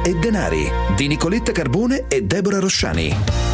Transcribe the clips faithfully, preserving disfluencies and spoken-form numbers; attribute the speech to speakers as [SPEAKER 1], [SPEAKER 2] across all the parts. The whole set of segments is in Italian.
[SPEAKER 1] e denari di Nicoletta Carbone e Deborah Rosciani.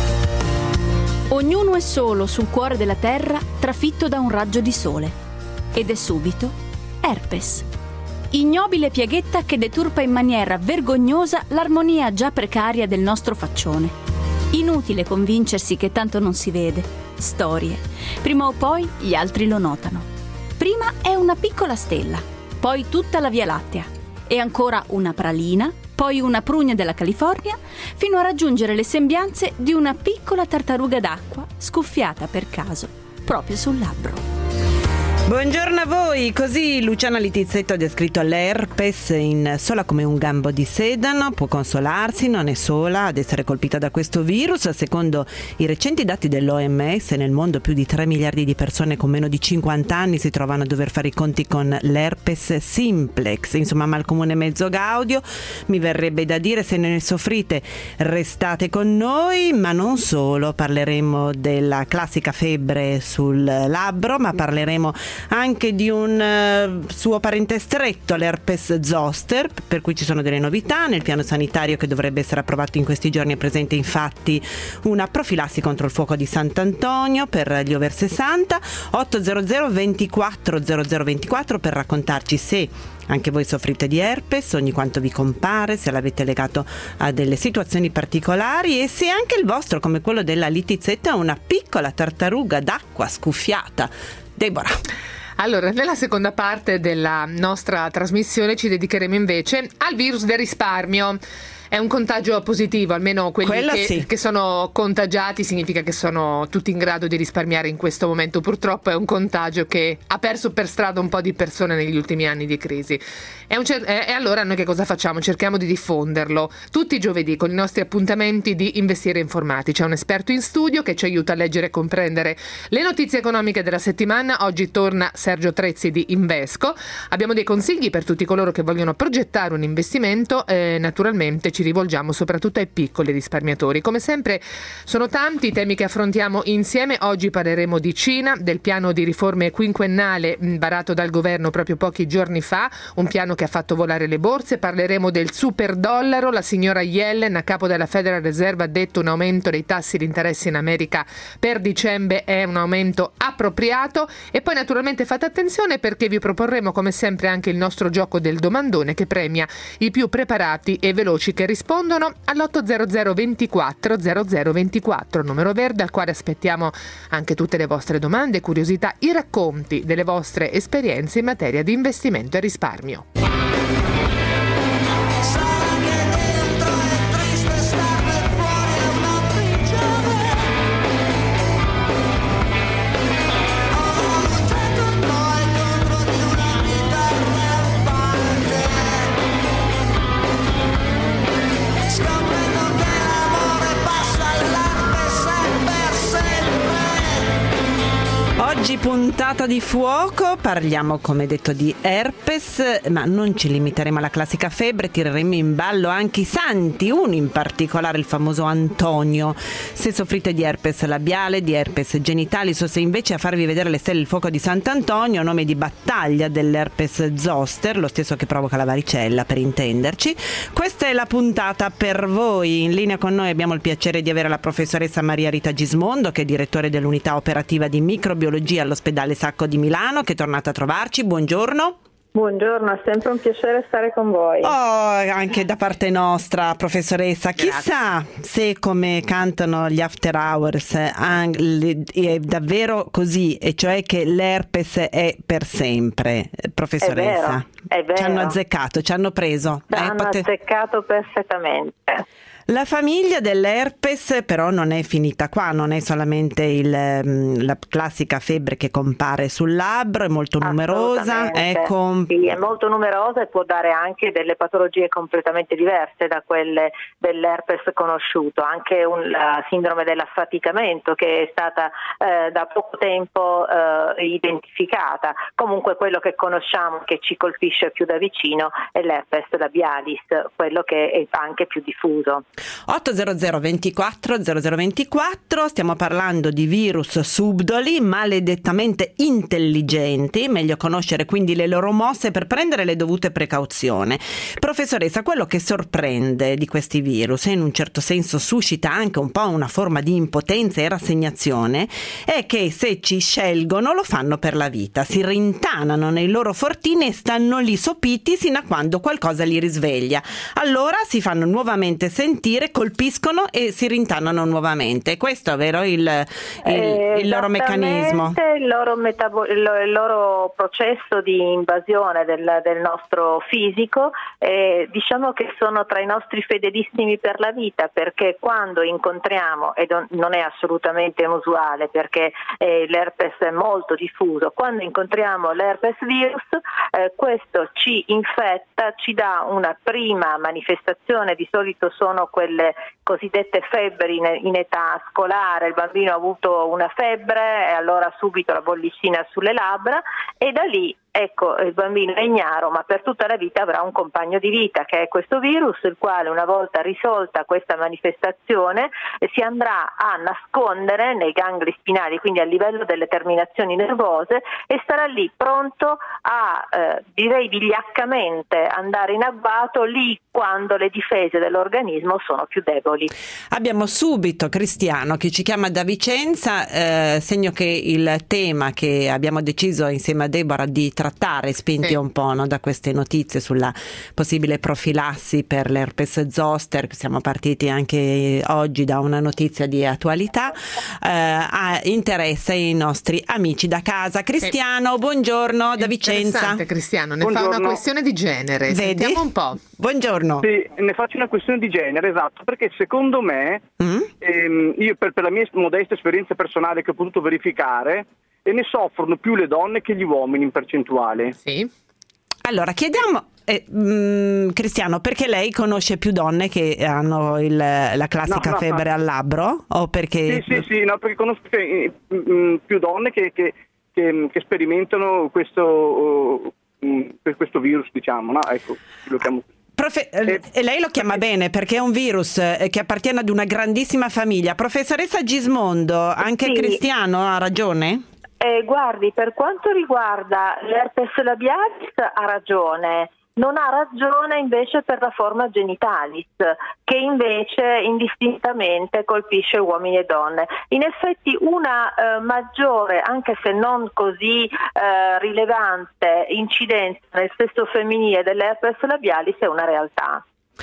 [SPEAKER 2] Ognuno è solo sul cuore della terra, trafitto da un raggio di sole. Ed è subito herpes. Ignobile pieghetta che deturpa in maniera vergognosa l'armonia già precaria del nostro faccione. Inutile convincersi che tanto non si vede. Storie. Prima o poi gli altri lo notano. Prima è una piccola stella, poi tutta la Via Lattea, e ancora una pralina, poi una prugna della California, fino a raggiungere le sembianze di una piccola tartaruga d'acqua scuffiata per caso proprio sul labbro.
[SPEAKER 3] Buongiorno a voi, così Luciana Littizzetto ha descritto l'herpes in sola come un gambo di sedano, può consolarsi, non è sola ad essere colpita da questo virus. Secondo i recenti dati dell'O M S nel mondo più di tre miliardi di persone con meno di cinquanta anni si trovano a dover fare i conti con l'herpes simplex, insomma mal comune mezzo gaudio. Mi verrebbe da dire, se ne soffrite restate con noi, ma non solo, parleremo della classica febbre sul labbro, ma parleremo anche di un uh, suo parente stretto, l'herpes zoster, per cui ci sono delle novità. Nel piano sanitario che dovrebbe essere approvato in questi giorni è presente infatti una profilassi contro il fuoco di Sant'Antonio per gli over sessanta. Ottocento ventiquattro zero zero ventiquattro per raccontarci se anche voi soffrite di herpes, ogni quanto vi compare, se l'avete legato a delle situazioni particolari e se anche il vostro, come quello della Littizzetto, è una piccola tartaruga d'acqua scuffiata. Deborah.
[SPEAKER 4] Allora, nella seconda parte della nostra trasmissione ci dedicheremo invece al virus del risparmio. È un contagio positivo, almeno quelli che, sì. che sono contagiati significa che sono tutti in grado di risparmiare in questo momento. Purtroppo è un contagio che ha perso per strada un po' di persone negli ultimi anni di crisi. È un cer- e allora noi che cosa facciamo? Cerchiamo di diffonderlo tutti i giovedì con i nostri appuntamenti di Investire Informati. C'è un esperto in studio che ci aiuta a leggere e comprendere le notizie economiche della settimana. Oggi torna Sergio Trezzi di Invesco. Abbiamo dei consigli per tutti coloro che vogliono progettare un investimento e naturalmente ci rivolgiamo soprattutto ai piccoli risparmiatori. Come sempre sono tanti i temi che affrontiamo insieme. Oggi parleremo di Cina, del piano di riforme quinquennale varato dal governo proprio pochi giorni fa, un piano che ha fatto volare le borse. Parleremo del super dollaro. La signora Yellen, a capo della Federal Reserve, ha detto un aumento dei tassi di interesse in America per dicembre è un aumento appropriato. E poi naturalmente fate attenzione perché vi proporremo come sempre anche il nostro gioco del domandone che premia i più preparati e veloci che rispondono all'ottocento ventiquattro zero zero ventiquattro, numero verde al quale aspettiamo anche tutte le vostre domande, curiosità, i racconti delle vostre esperienze in materia di investimento e risparmio.
[SPEAKER 3] Oggi puntata di fuoco, parliamo come detto di herpes, ma non ci limiteremo alla classica febbre, tireremo in ballo anche i santi, uno in particolare il famoso Antonio. Se soffrite di herpes labiale, di herpes genitali, so se invece a farvi vedere le stelle il fuoco di Sant'Antonio, nome di battaglia dell'herpes zoster, lo stesso che provoca la varicella per intenderci. Questa è la puntata per voi. In linea con noi abbiamo il piacere di avere la professoressa Maria Rita Gismondo, che è direttore dell'unità operativa di microbiologia all'ospedale Sacco di Milano, che è tornata a trovarci. Buongiorno.
[SPEAKER 5] Buongiorno, è sempre un piacere stare con voi.
[SPEAKER 3] Oh, anche da parte nostra, professoressa.
[SPEAKER 4] Grazie.
[SPEAKER 3] Chissà se, come cantano gli After Hours, è davvero così, e cioè che l'herpes è per sempre, professoressa.
[SPEAKER 5] È vero, è vero.
[SPEAKER 3] Ci hanno azzeccato, ci hanno preso.
[SPEAKER 5] Ci hanno
[SPEAKER 3] eh, pote...
[SPEAKER 5] azzeccato perfettamente.
[SPEAKER 3] La famiglia dell'herpes però non è finita qua, non è solamente il, la classica febbre che compare sul labbro, è molto numerosa. Ecco.
[SPEAKER 5] Sì, è molto numerosa e può dare anche delle patologie completamente diverse da quelle dell'herpes conosciuto, anche un, la sindrome dell'affaticamento che è stata eh, da poco tempo eh, identificata. Comunque quello che conosciamo, che ci colpisce più da vicino, è l'herpes labialis, quello che è anche più diffuso.
[SPEAKER 3] otto zero zero ventiquattro zero zero ventiquattro, stiamo parlando di virus subdoli maledettamente intelligenti, meglio conoscere quindi le loro mosse per prendere le dovute precauzioni. Professoressa, quello che sorprende di questi virus e in un certo senso suscita anche un po' una forma di impotenza e rassegnazione è che se ci scelgono lo fanno per la vita, si rintanano nei loro fortini e stanno lì sopiti sino a quando qualcosa li risveglia. Allora si fanno nuovamente sentire, colpiscono e si rintanano nuovamente. Questo è vero il, il,
[SPEAKER 5] eh,
[SPEAKER 3] il loro meccanismo?
[SPEAKER 5] Il loro, metabo- il loro processo di invasione del, del nostro fisico, eh, diciamo che sono tra i nostri fedelissimi per la vita, perché quando incontriamo, e non è assolutamente inusuale perché eh, l'herpes è molto diffuso, quando incontriamo l'herpes virus, eh, questo ci infetta, ci dà una prima manifestazione, di solito sono quelle cosiddette febbri in, in età scolare, il bambino ha avuto una febbre e allora subito la bollicina sulle labbra e da lì ecco il bambino è ignaro, ma per tutta la vita avrà un compagno di vita che è questo virus, il quale una volta risolta questa manifestazione si andrà a nascondere nei gangli spinali, quindi a livello delle terminazioni nervose, e starà lì pronto a eh, direi vigliaccamente andare in agguato lì quando le difese dell'organismo sono più deboli.
[SPEAKER 3] Abbiamo subito Cristiano che ci chiama da Vicenza, eh, segno che il tema che abbiamo deciso insieme a Deborah di trattare, spinti sì. un po' no, da queste notizie sulla possibile profilassi per l'herpes zoster, siamo partiti anche oggi da una notizia di attualità, eh, interessa i nostri amici da casa. Cristiano, sì. buongiorno da Vicenza.
[SPEAKER 4] Interessante Cristiano, ne
[SPEAKER 6] buongiorno.
[SPEAKER 4] fa una questione di genere.
[SPEAKER 3] Vedi?
[SPEAKER 4] Sentiamo un po'.
[SPEAKER 3] Buongiorno.
[SPEAKER 6] Sì, ne faccio una questione di genere, esatto, perché secondo me, mm? ehm, io per, per la mia modesta esperienza personale che ho potuto verificare, e ne soffrono più le donne che gli uomini in percentuale.
[SPEAKER 4] Sì.
[SPEAKER 3] Allora, chiediamo, eh, mh, Cristiano, perché lei conosce più donne che hanno il, la classica no, no, febbre no. al labbro? O perché...
[SPEAKER 6] Sì, sì, sì, no, perché conosco eh, mh, più donne che, che, che, che sperimentano questo, uh, per questo virus, diciamo, no? Ecco, lo chiamo così.
[SPEAKER 3] Profe- eh, e lei lo chiama bene perché è un virus eh, che appartiene ad una grandissima famiglia. Professoressa Gismondo, anche
[SPEAKER 5] sì.
[SPEAKER 3] Cristiano ha ragione?
[SPEAKER 5] Eh, guardi, per quanto riguarda l'herpes labialis ha ragione, non ha ragione invece per la forma genitalis, che invece indistintamente colpisce uomini e donne. In effetti una eh, maggiore, anche se non così eh, rilevante, incidenza nel sesso femminile dell'herpes labialis è una realtà.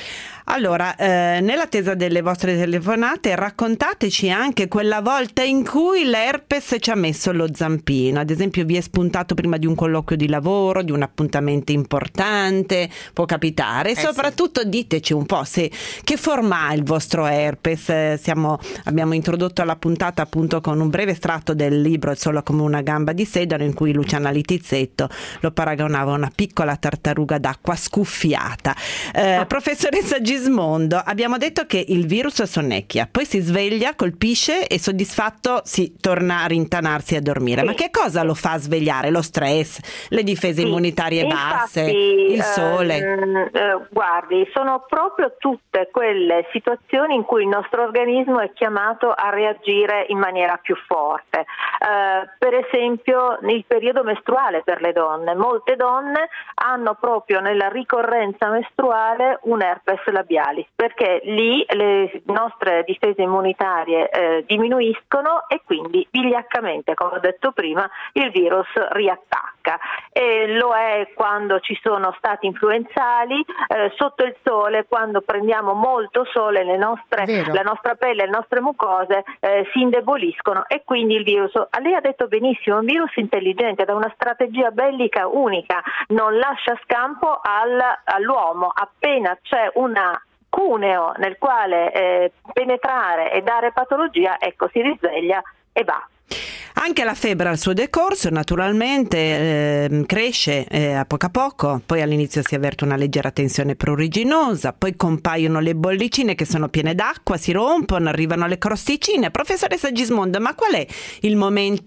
[SPEAKER 3] Allora, eh, nell'attesa delle vostre telefonate, raccontateci anche quella volta in cui l'herpes ci ha messo lo zampino. Ad esempio, vi è spuntato prima di un colloquio di lavoro, di un appuntamento importante, può capitare. E eh soprattutto sì. diteci un po' se che forma ha il vostro herpes. Eh, siamo, abbiamo introdotto la puntata appunto con un breve estratto del libro Solo come una gamba di sedano, in cui Luciana Littizzetto lo paragonava a una piccola tartaruga d'acqua scuffiata. Eh, ah. Professoressa Gismondo, abbiamo detto che il virus sonnecchia, poi si sveglia, colpisce e soddisfatto si torna a rintanarsi e a dormire. Sì. Ma che cosa lo fa svegliare? Lo stress, le difese sì. immunitarie
[SPEAKER 5] Infatti,
[SPEAKER 3] basse, il sole?
[SPEAKER 5] Ehm, eh, guardi, sono proprio tutte quelle situazioni in cui il nostro organismo è chiamato a reagire in maniera più forte. Eh, per esempio nel periodo mestruale per le donne, molte donne hanno proprio nella ricorrenza mestruale un herpes labialis, perché lì le nostre difese immunitarie eh, diminuiscono e quindi vigliaccamente, come ho detto prima, il virus riattacca. E lo è quando ci sono stati influenzali, eh, sotto il sole, quando prendiamo molto sole, le nostre, la nostra pelle, le nostre mucose eh, si indeboliscono e quindi il virus, lei ha detto benissimo, un virus intelligente, da una strategia bellica unica, non lascia scampo al, all'uomo, appena c'è una cuneo nel quale eh, penetrare e dare patologia, ecco, si risveglia e va.
[SPEAKER 3] Anche la febbre al suo decorso naturalmente eh, cresce eh, a poco a poco, poi all'inizio si avverte una leggera tensione pruriginosa, poi compaiono le bollicine che sono piene d'acqua, si rompono, arrivano le crosticine. Professoressa Gismondo, ma qual è il momento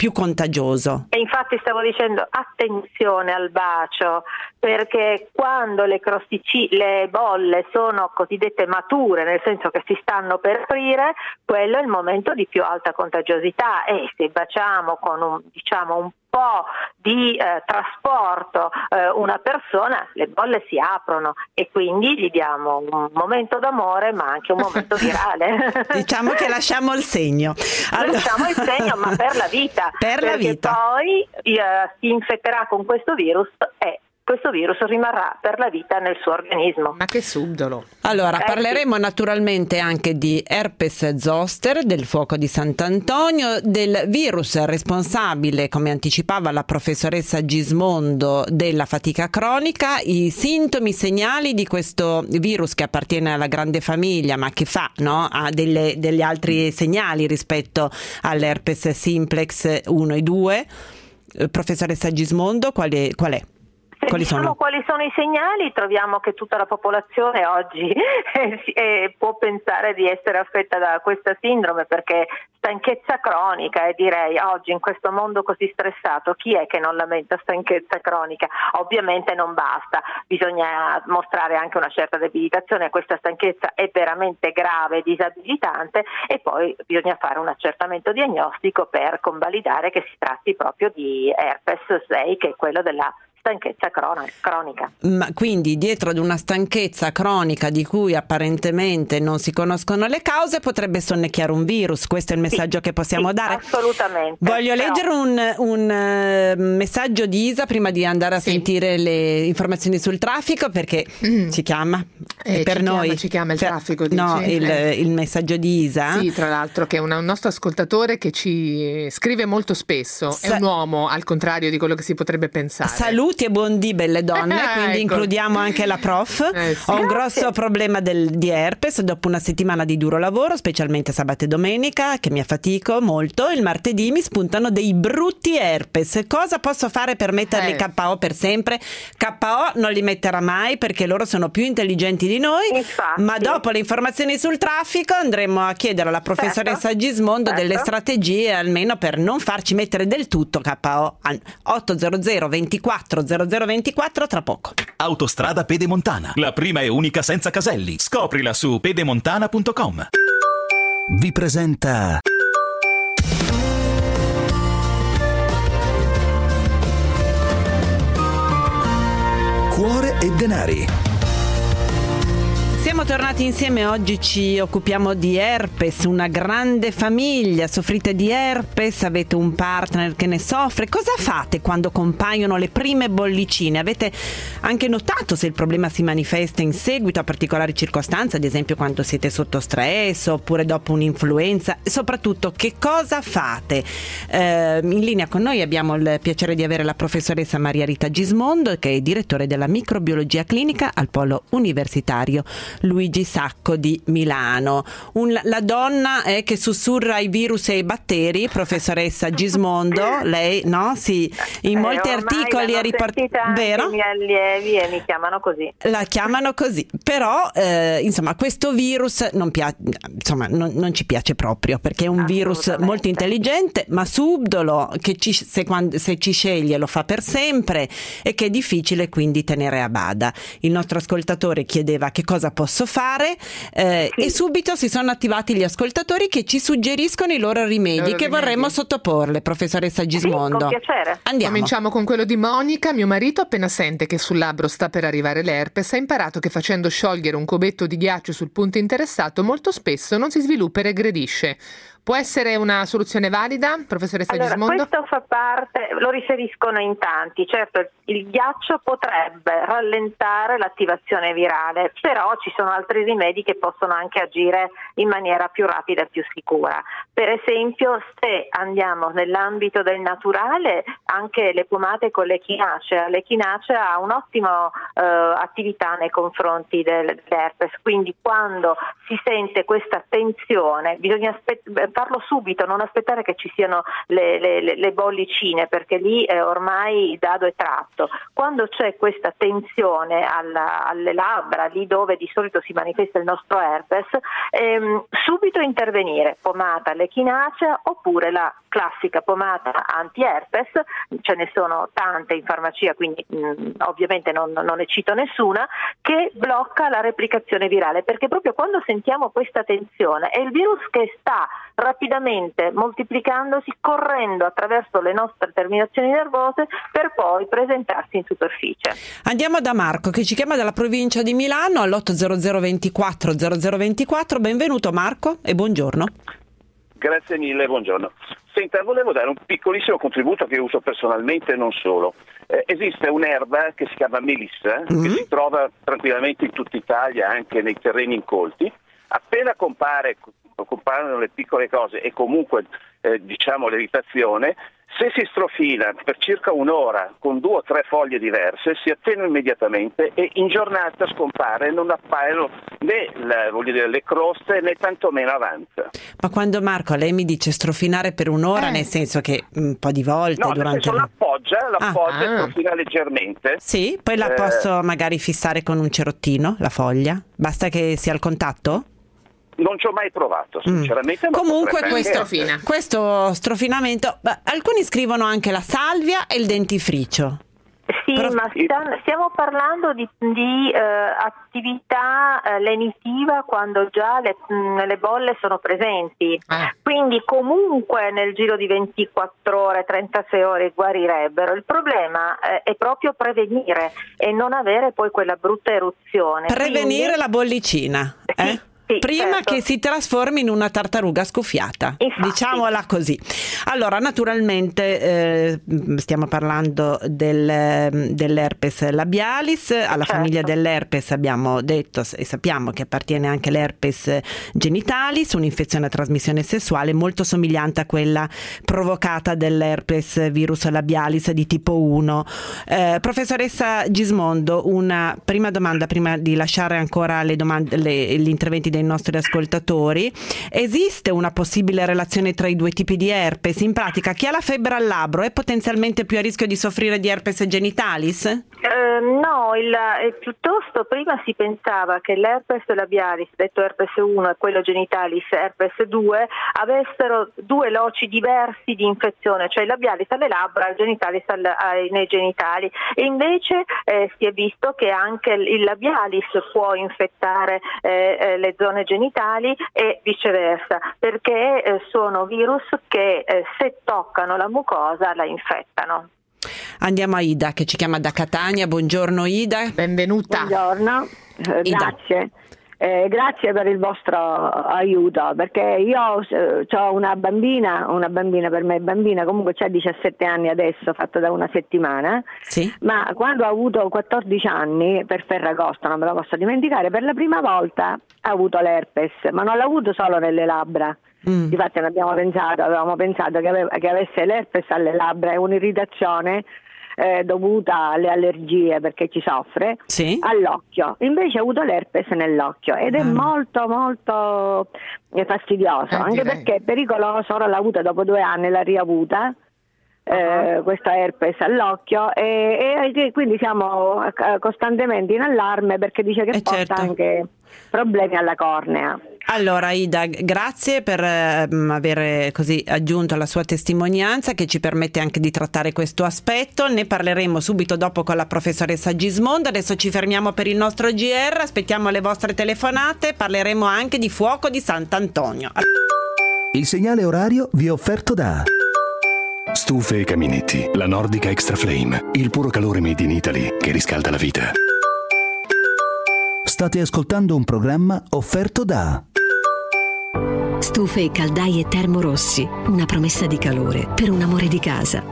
[SPEAKER 3] più contagioso.
[SPEAKER 5] E infatti stavo dicendo attenzione al bacio, perché quando le crosticine, le bolle sono cosiddette mature, nel senso che si stanno per aprire, quello è il momento di più alta contagiosità, e se baciamo con un, diciamo, un po' di eh, trasporto eh, una persona, le bolle si aprono e quindi gli diamo un momento d'amore ma anche un momento virale.
[SPEAKER 3] Diciamo che lasciamo il segno.
[SPEAKER 5] Allora, lasciamo il segno, ma per la vita,
[SPEAKER 3] per la
[SPEAKER 5] perché
[SPEAKER 3] vita.
[SPEAKER 5] poi eh, si infetterà con questo virus e questo virus rimarrà per la vita nel suo organismo.
[SPEAKER 4] Ma che subdolo!
[SPEAKER 3] Allora,
[SPEAKER 5] eh,
[SPEAKER 3] parleremo
[SPEAKER 5] sì.
[SPEAKER 3] naturalmente anche di herpes zoster, del fuoco di Sant'Antonio, del virus responsabile, come anticipava la professoressa Gismondo, della fatica cronica, i sintomi, i segnali di questo virus che appartiene alla grande famiglia, ma che fa, no, ha delle, degli altri segnali rispetto all'herpes simplex uno e due. Professoressa Gismondo, qual è? Qual è?
[SPEAKER 5] Se
[SPEAKER 3] Quali
[SPEAKER 5] diciamo
[SPEAKER 3] sono?
[SPEAKER 5] quali sono i segnali, troviamo che tutta la popolazione oggi eh, eh, può pensare di essere affetta da questa sindrome, perché stanchezza cronica, e direi oggi in questo mondo così stressato chi è che non lamenta stanchezza cronica? Ovviamente non basta, bisogna mostrare anche una certa debilitazione, questa stanchezza è veramente grave, disabilitante, e poi bisogna fare un accertamento diagnostico per convalidare che si tratti proprio di herpes sei, che è quello della stanchezza cronica.
[SPEAKER 3] Ma quindi dietro ad una stanchezza cronica di cui apparentemente non si conoscono le cause potrebbe sonnecchiare un virus, questo è il messaggio
[SPEAKER 5] sì,
[SPEAKER 3] che possiamo
[SPEAKER 5] sì,
[SPEAKER 3] dare?
[SPEAKER 5] Assolutamente.
[SPEAKER 3] Voglio
[SPEAKER 5] Però...
[SPEAKER 3] leggere un, un uh, messaggio di Isa prima di andare a sì. sentire le informazioni sul traffico, perché mm. ci chiama
[SPEAKER 4] eh,
[SPEAKER 3] per
[SPEAKER 4] ci
[SPEAKER 3] noi
[SPEAKER 4] chiama, ci chiama il
[SPEAKER 3] per,
[SPEAKER 4] traffico,
[SPEAKER 3] no,
[SPEAKER 4] dici?
[SPEAKER 3] il,
[SPEAKER 4] eh.
[SPEAKER 3] il messaggio di Isa,
[SPEAKER 4] sì, tra l'altro, che è un, un nostro ascoltatore che ci scrive molto spesso. Sa- è un uomo, al contrario di quello che si potrebbe pensare.
[SPEAKER 3] Saluti e buon dì belle donne, quindi
[SPEAKER 4] ecco.
[SPEAKER 3] includiamo anche la prof.
[SPEAKER 4] Eh, sì.
[SPEAKER 3] Ho un grosso
[SPEAKER 5] Grazie.
[SPEAKER 3] problema del, di herpes dopo una settimana di duro lavoro, specialmente sabato e domenica, che mi affatico molto. Il martedì mi spuntano dei brutti herpes. Cosa posso fare per metterli
[SPEAKER 4] eh.
[SPEAKER 3] K O per sempre? K O non li metterà mai, perché loro sono più intelligenti di noi.
[SPEAKER 5] Infatti.
[SPEAKER 3] Ma dopo le informazioni sul traffico andremo a chiedere alla professoressa
[SPEAKER 5] certo.
[SPEAKER 3] Gismondo
[SPEAKER 5] certo.
[SPEAKER 3] delle strategie, almeno per non farci mettere del tutto K O. ottocento ventiquattro zero zero ventiquattro tra poco.
[SPEAKER 1] Autostrada Pedemontana, la prima e unica senza caselli. Scoprila su pedemontana punto com. Vi presenta Cuore e denari.
[SPEAKER 3] Siamo tornati insieme, oggi ci occupiamo di herpes, una grande famiglia, soffrite di herpes, avete un partner che ne soffre. Cosa fate quando compaiono le prime bollicine? Avete anche notato se il problema si manifesta in seguito a particolari circostanze, ad esempio quando siete sotto stress oppure dopo un'influenza? E soprattutto che cosa fate? Eh, in linea con noi abbiamo il piacere di avere la professoressa Maria Rita Gismondo, che è direttore della microbiologia clinica al Polo Universitario Luigi Sacco di Milano. Un, la donna è che sussurra i virus e i batteri, professoressa Gismondo, lei no? Sì, in
[SPEAKER 5] eh,
[SPEAKER 3] molti articoli è riportato, vero?
[SPEAKER 5] I miei allievi e mi chiamano così.
[SPEAKER 3] La chiamano così, però eh, insomma questo virus non, pia- insomma, non, non ci piace proprio, perché è un virus molto intelligente ma subdolo, che ci, se, quando, se ci sceglie lo fa per sempre e che è difficile quindi tenere a bada. Il nostro ascoltatore chiedeva che cosa posso fare eh,
[SPEAKER 5] sì.
[SPEAKER 3] e subito si sono attivati gli ascoltatori che ci suggeriscono i loro rimedi,
[SPEAKER 4] loro
[SPEAKER 3] che
[SPEAKER 4] rimedi.
[SPEAKER 3] vorremmo sottoporle, professoressa Gismondo.
[SPEAKER 5] Sì, con piacere.
[SPEAKER 3] Andiamo.
[SPEAKER 4] Cominciamo con quello di Monica. Mio marito, appena sente che sul labbro sta per arrivare l'herpes, ha imparato che facendo sciogliere un cubetto di ghiaccio sul punto interessato molto spesso non si sviluppa e regredisce. Può essere una soluzione valida, professoressa
[SPEAKER 5] allora,
[SPEAKER 4] Gismondo?
[SPEAKER 5] Questo fa parte, lo riferiscono in tanti, certo il ghiaccio potrebbe rallentare l'attivazione virale, però ci sono altri rimedi che possono anche agire in maniera più rapida e più sicura. Per esempio, se andiamo nell'ambito del naturale, anche le pomate con l'echinacea, l'echinacea ha un'ottima eh, attività nei confronti del, dell'herpes, quindi quando si sente questa tensione bisogna aspettare, farlo subito, non aspettare che ci siano le, le, le bollicine, perché lì eh, ormai il dado è tratto. Quando c'è questa tensione alla, alle labbra, lì dove di solito si manifesta il nostro herpes, ehm, subito intervenire, pomata all'echinacea oppure la classica pomata anti-herpes, ce ne sono tante in farmacia, quindi mh, ovviamente non, non ne cito nessuna, che blocca la replicazione virale, perché proprio quando sentiamo questa tensione è il virus che sta rapidamente moltiplicandosi, correndo attraverso le nostre terminazioni nervose per poi presentarsi in superficie.
[SPEAKER 3] Andiamo da Marco che ci chiama dalla provincia di Milano all'otto zero zero ventiquattro zero zero ventiquattro. Benvenuto Marco e buongiorno.
[SPEAKER 7] Grazie mille, buongiorno. Senta, volevo dare un piccolissimo contributo che uso personalmente e non solo. Eh, esiste un'erba che si chiama melissa, mm-hmm. che si trova tranquillamente in tutta Italia, anche nei terreni incolti. Appena compare, comparono le piccole cose e comunque eh, diciamo l'irritazione, se si strofina per circa un'ora con due o tre foglie diverse si attenua immediatamente e in giornata scompare, non appaiono né la, voglio dire, le croste né tantomeno avanza.
[SPEAKER 3] Ma quando Marco lei mi dice strofinare per un'ora, eh. nel senso che un po' di volte
[SPEAKER 7] no,
[SPEAKER 3] durante
[SPEAKER 7] nel senso l'appoggia, l'appoggia ah. e strofina leggermente.
[SPEAKER 3] Sì, poi la eh. posso magari fissare con un cerottino, la foglia? Basta che sia al contatto?
[SPEAKER 7] Non ci ho mai provato, sinceramente.
[SPEAKER 3] Mm. Comunque questo,
[SPEAKER 4] strofina.
[SPEAKER 3] questo strofinamento, beh, alcuni scrivono anche la salvia e il dentifricio.
[SPEAKER 5] Sì,
[SPEAKER 3] Però...
[SPEAKER 5] ma stiamo parlando di, di eh, attività eh, lenitiva quando già le, mh, le bolle sono presenti. Eh. Quindi comunque nel giro di ventiquattro ore, trentasei ore guarirebbero. Il problema eh, è proprio prevenire e non avere poi quella brutta eruzione.
[SPEAKER 3] Prevenire
[SPEAKER 5] Quindi...
[SPEAKER 3] la bollicina, eh?
[SPEAKER 5] Sì. Sì,
[SPEAKER 3] prima
[SPEAKER 5] certo.
[SPEAKER 3] che si trasformi in una tartaruga scuffiata. Infatti. Diciamola così. Allora, naturalmente eh, stiamo parlando del, dell'herpes labialis. Alla certo. famiglia dell'herpes abbiamo detto e sappiamo che appartiene anche l'herpes genitalis, un'infezione a trasmissione sessuale molto somigliante a quella provocata dall'herpes virus labialis di tipo uno. Eh, professoressa Gismondo, una prima domanda prima di lasciare ancora le domande, le, gli interventi dei nostri ascoltatori. Esiste una possibile relazione tra i due tipi di herpes? In pratica, chi ha la febbre al labbro è potenzialmente più a rischio di soffrire di herpes genitalis?
[SPEAKER 5] Eh, no, il, eh, piuttosto prima si pensava che l'herpes labialis, detto herpes uno, e quello genitalis, herpes due, avessero due loci diversi di infezione, cioè il labialis alle labbra, il genitalis al, ai, nei genitali, e invece eh, si è visto che anche il labialis può infettare eh, eh, le zone genitali e viceversa, perché eh, sono virus che eh, se toccano la mucosa la infettano.
[SPEAKER 3] Andiamo a Ida che ci chiama da Catania. Buongiorno Ida.
[SPEAKER 4] Benvenuta.
[SPEAKER 8] Buongiorno, eh, grazie. Eh, grazie per il vostro aiuto, perché io eh, ho una bambina, una bambina per me è bambina, comunque c'ha diciassette anni adesso, fatta da una settimana,
[SPEAKER 3] sì.
[SPEAKER 8] Ma quando ha avuto quattordici anni, per Ferragosto, non me lo posso dimenticare, per la prima volta ha avuto l'herpes, ma non l'ha avuto solo nelle labbra. Mm. Difatti ne abbiamo pensato, avevamo pensato che, aveva, che avesse l'herpes alle labbra e un'irritazione Eh, dovuta alle allergie perché ci soffre,
[SPEAKER 3] sì.
[SPEAKER 8] all'occhio. Invece ha avuto l'herpes nell'occhio ed è mm. molto molto fastidioso, eh, anche direi. Perché è pericoloso. Ora l'ha avuta dopo due anni, l'ha riavuta eh, uh-huh. questa herpes all'occhio e, e quindi siamo costantemente in allarme perché dice che
[SPEAKER 3] eh
[SPEAKER 8] porta
[SPEAKER 3] certo.
[SPEAKER 8] anche problemi alla cornea.
[SPEAKER 3] Allora Ida, grazie per eh, aver così aggiunto la sua testimonianza che ci permette anche di trattare questo aspetto. Ne parleremo subito dopo con la professoressa Gismondo. Adesso ci fermiamo per il nostro G R, aspettiamo le vostre telefonate, parleremo anche di fuoco di Sant'Antonio.
[SPEAKER 1] Il segnale orario vi è offerto da
[SPEAKER 9] Stufe e caminetti, la Nordica Extra Flame, il puro calore made in Italy che riscalda la vita.
[SPEAKER 1] State ascoltando un programma offerto da
[SPEAKER 10] Stufe e caldaie Termorossi, una promessa di calore per un amore di casa.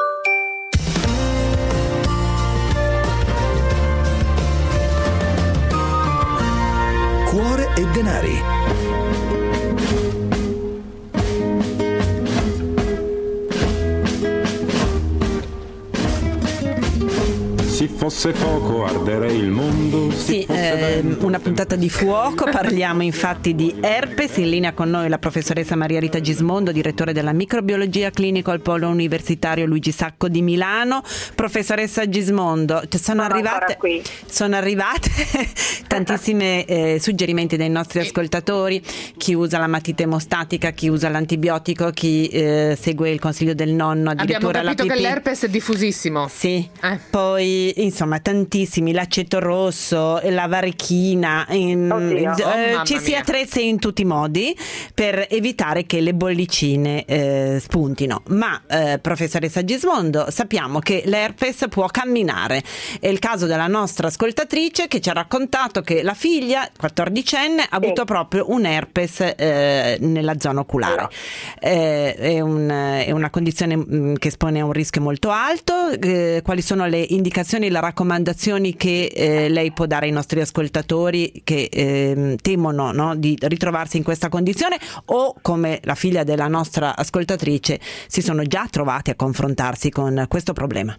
[SPEAKER 1] Cuore e denari.
[SPEAKER 11] Se fosse fuoco arderei il mondo.
[SPEAKER 3] Sì, eh, una puntata di fuoco. Parliamo infatti di herpes. In linea con noi la professoressa Maria Rita Gismondo, direttore della microbiologia clinico al Polo Universitario Luigi Sacco di Milano. Professoressa Gismondo, sono, sono arrivate, sono arrivate tantissimi eh, suggerimenti dai nostri ascoltatori. Chi usa la matita emostatica, chi usa l'antibiotico, chi eh, segue il consiglio del nonno. Addirittura
[SPEAKER 4] abbiamo capito
[SPEAKER 3] la
[SPEAKER 4] che l'herpes è diffusissimo.
[SPEAKER 3] Sì,
[SPEAKER 4] eh.
[SPEAKER 3] poi insomma tantissimi, l'aceto rosso, la varechina, in,
[SPEAKER 5] Oddio,
[SPEAKER 3] eh,
[SPEAKER 4] oh,
[SPEAKER 3] ci si
[SPEAKER 4] mia.
[SPEAKER 3] attrezza in tutti i modi per evitare che le bollicine eh, spuntino. Ma eh, professoressa Gismondo, sappiamo che l'herpes può camminare. È il caso della nostra ascoltatrice che ci ha raccontato che la figlia quattordicenne ha avuto
[SPEAKER 5] Sì.
[SPEAKER 3] proprio un herpes eh, nella zona oculare. Eh, è, un, è una condizione mh, che espone a un rischio molto alto. Eh, quali sono le indicazioni e le raccomandazioni che eh, lei può dare ai nostri ascoltatori che eh, temono, no, di ritrovarsi in questa condizione, o come la figlia della nostra ascoltatrice si sono già trovati a confrontarsi con questo problema?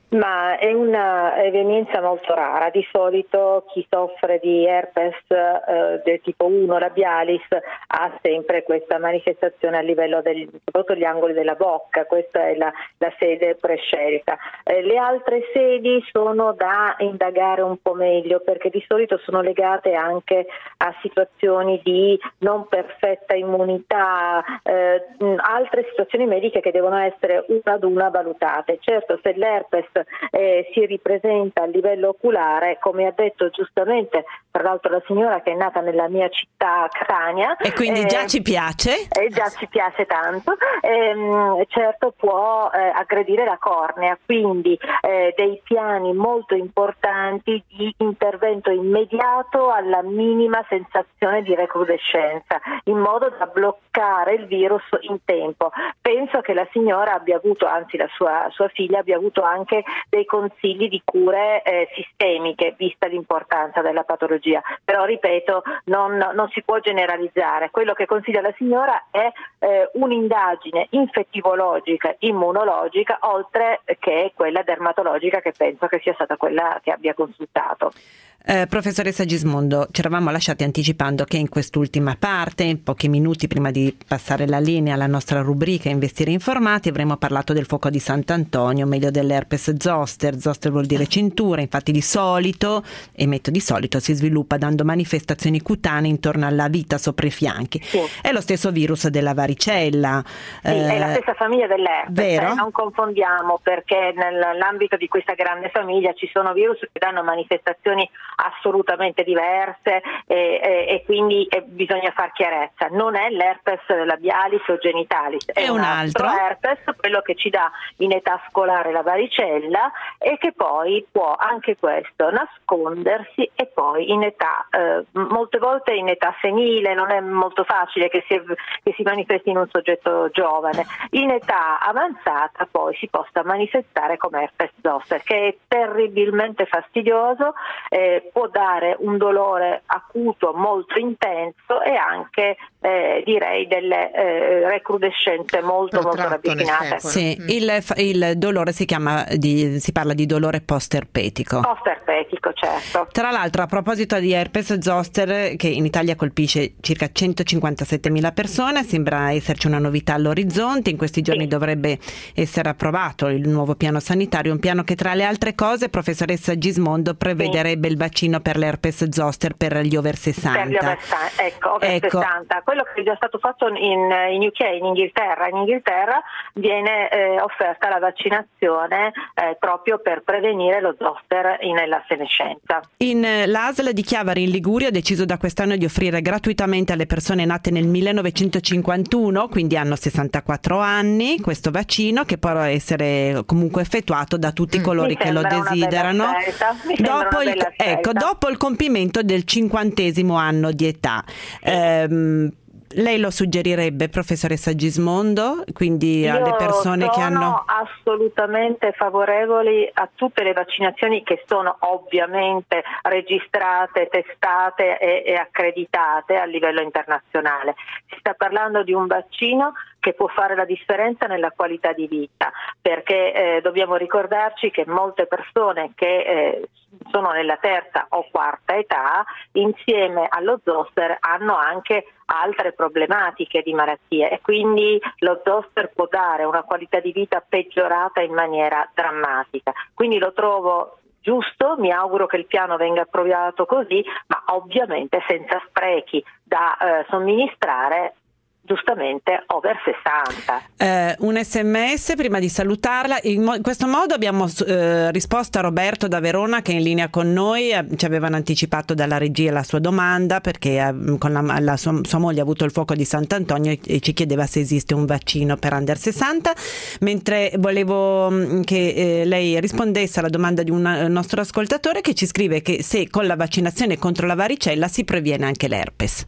[SPEAKER 5] Ma è una evenienza molto rara. Di solito chi soffre di herpes eh, del tipo uno labialis ha sempre questa manifestazione a livello del, soprattutto gli angoli della bocca. Questa è la, la sede prescelta. Eh, le altre sedi sono da indagare un po' meglio, perché di solito sono legate anche a situazioni di non perfetta immunità, eh, altre situazioni mediche che devono essere una ad una valutate. Certo, se l'herpes Eh, si ripresenta a livello oculare, come ha detto giustamente tra l'altro la signora che è nata nella mia città Catania,
[SPEAKER 3] e quindi
[SPEAKER 5] eh,
[SPEAKER 3] già ci piace
[SPEAKER 5] e già ci piace tanto, ehm, certo può eh, aggredire la cornea, quindi eh, dei piani molto importanti di intervento immediato alla minima sensazione di recrudescenza, in modo da bloccare il virus in tempo. Penso che la signora abbia avuto, anzi la sua, sua figlia abbia avuto anche dei consigli di cure eh, sistemiche, vista l'importanza della patologia, però ripeto, non, non si può generalizzare. Quello che consiglia la signora è eh, un'indagine infettivologica, immunologica, oltre che quella dermatologica, che penso che sia stata quella che abbia consultato.
[SPEAKER 3] Eh, professoressa Gismondo, ci eravamo lasciati anticipando che in quest'ultima parte, in pochi minuti prima di passare la linea alla nostra rubrica Investire Informati, avremmo parlato del fuoco di Sant'Antonio, meglio dell'herpes zoster. Zoster vuol dire cintura, infatti di solito, e metto di solito, si sviluppa dando manifestazioni cutanee intorno alla vita sopra i fianchi.
[SPEAKER 5] Sì.
[SPEAKER 3] È lo stesso virus della varicella.
[SPEAKER 5] Sì, eh, è la stessa famiglia dell'herpes,
[SPEAKER 3] vero?
[SPEAKER 5] Eh, non confondiamo, perché nell'ambito di questa grande famiglia ci sono virus che danno manifestazioni assolutamente diverse e, e, e quindi eh, bisogna far chiarezza. Non è l'herpes labialis o genitalis, è,
[SPEAKER 3] è un, un altro
[SPEAKER 5] herpes, quello che ci dà in età scolare la varicella, e che poi può anche questo nascondersi e poi in età, eh, molte volte in età senile, non è molto facile che si, che si manifesti in un soggetto giovane. In età avanzata poi si possa manifestare come herpes zoster, che è terribilmente fastidioso, eh, può dare un dolore acuto molto intenso e anche eh, direi delle eh, recrudescenze molto molto ravvicinate.
[SPEAKER 3] Sì, il, il dolore si chiama di, si parla di dolore post-erpetico.
[SPEAKER 5] Post-erpetico, certo.
[SPEAKER 3] Tra l'altro, a proposito di herpes zoster, che in Italia colpisce circa centocinquantasettemila persone, sembra esserci una novità all'orizzonte. In questi giorni sì. dovrebbe essere approvato il nuovo piano sanitario, un piano che tra le altre cose, professoressa Gismondo, prevederebbe sì. il vaccino per l'herpes zoster per gli over sessanta.
[SPEAKER 5] Per gli over sessanta, ecco, over
[SPEAKER 3] ecco.
[SPEAKER 5] sessanta. Quello che è già stato fatto in, in U K, in Inghilterra. In Inghilterra viene eh, offerta la vaccinazione eh, proprio per prevenire lo zoster nella senescenza.
[SPEAKER 3] In eh, l'A S L di Chiavari in Liguria ha deciso da quest'anno di offrire gratuitamente alle persone nate nel millenovecentocinquantuno, quindi hanno sessantaquattro anni, questo vaccino, che può essere comunque effettuato da tutti
[SPEAKER 5] Mm.
[SPEAKER 3] coloro
[SPEAKER 5] Mi
[SPEAKER 3] che lo desiderano. Dopo il, ecco, dopo il compimento del cinquantesimo anno di età. Ehm, lei lo suggerirebbe, professoressa Gismondo, quindi
[SPEAKER 5] Io
[SPEAKER 3] alle persone che hanno...
[SPEAKER 5] sono assolutamente favorevoli a tutte le vaccinazioni che sono ovviamente registrate, testate e, e accreditate a livello internazionale. Si sta parlando di un vaccino che può fare la differenza nella qualità di vita, perché eh, dobbiamo ricordarci che molte persone che eh, sono nella terza o quarta età, insieme allo zoster hanno anche altre problematiche di malattie e quindi lo zoster può dare una qualità di vita peggiorata in maniera drammatica. Quindi lo trovo giusto, mi auguro che il piano venga approvato così, ma ovviamente senza sprechi da eh, somministrare giustamente over sessanta.
[SPEAKER 3] Eh, un sms prima di salutarla. In, mo- in questo modo abbiamo eh, risposto a Roberto da Verona, che è in linea con noi. Eh, ci avevano anticipato dalla regia la sua domanda, perché eh, con la, la sua, sua moglie ha avuto il fuoco di Sant'Antonio e, e ci chiedeva se esiste un vaccino per under sessanta, mentre volevo mh, che eh, lei rispondesse alla domanda di un uh, nostro ascoltatore che ci scrive che se con la vaccinazione contro la varicella si previene anche l'herpes.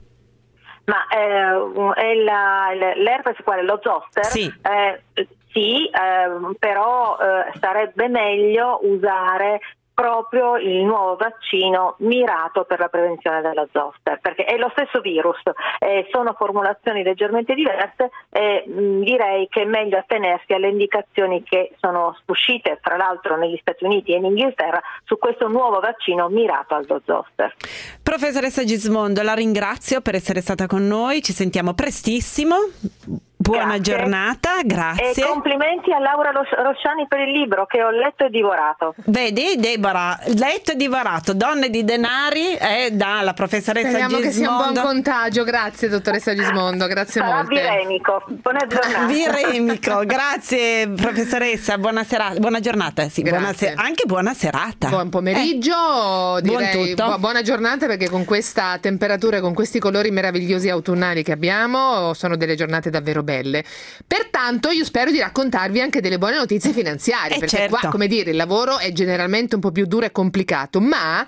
[SPEAKER 5] Ma eh, è la, l'herpes quale? Lo zoster?
[SPEAKER 3] Sì,
[SPEAKER 5] eh, sì eh, però eh, sarebbe meglio usare proprio il nuovo vaccino mirato per la prevenzione dello zoster, perché è lo stesso virus, eh, sono formulazioni leggermente diverse e mh, direi che è meglio attenersi alle indicazioni che sono uscite tra l'altro negli Stati Uniti e in Inghilterra su questo nuovo vaccino mirato allo zoster.
[SPEAKER 3] Professoressa Gismondo, la ringrazio per essere stata con noi, ci sentiamo prestissimo. Buona
[SPEAKER 5] grazie.
[SPEAKER 3] giornata, grazie.
[SPEAKER 5] E complimenti a Laura Rosciani per il libro che ho letto e divorato.
[SPEAKER 3] Vedi, Deborah, letto e divorato, Donne di denari, è dalla professoressa
[SPEAKER 4] Speriamo
[SPEAKER 3] Gismondo.
[SPEAKER 4] Che sia un buon contagio, grazie dottoressa Gismondo, grazie
[SPEAKER 5] Sarà
[SPEAKER 4] molte.
[SPEAKER 5] viremico, buona giornata.
[SPEAKER 3] Viremico, grazie professoressa, buona serata, buona giornata, sì, buona se- anche buona serata.
[SPEAKER 4] Buon pomeriggio,
[SPEAKER 3] eh,
[SPEAKER 4] direi,
[SPEAKER 3] buon tutto.
[SPEAKER 4] Bu- buona giornata, perché con questa temperatura e con questi colori meravigliosi autunnali che abbiamo sono delle giornate davvero belle. Pertanto io spero di raccontarvi anche delle buone notizie finanziarie,
[SPEAKER 3] eh
[SPEAKER 4] perché
[SPEAKER 3] certo.
[SPEAKER 4] qua, come dire, il lavoro è generalmente un po' più duro e complicato, ma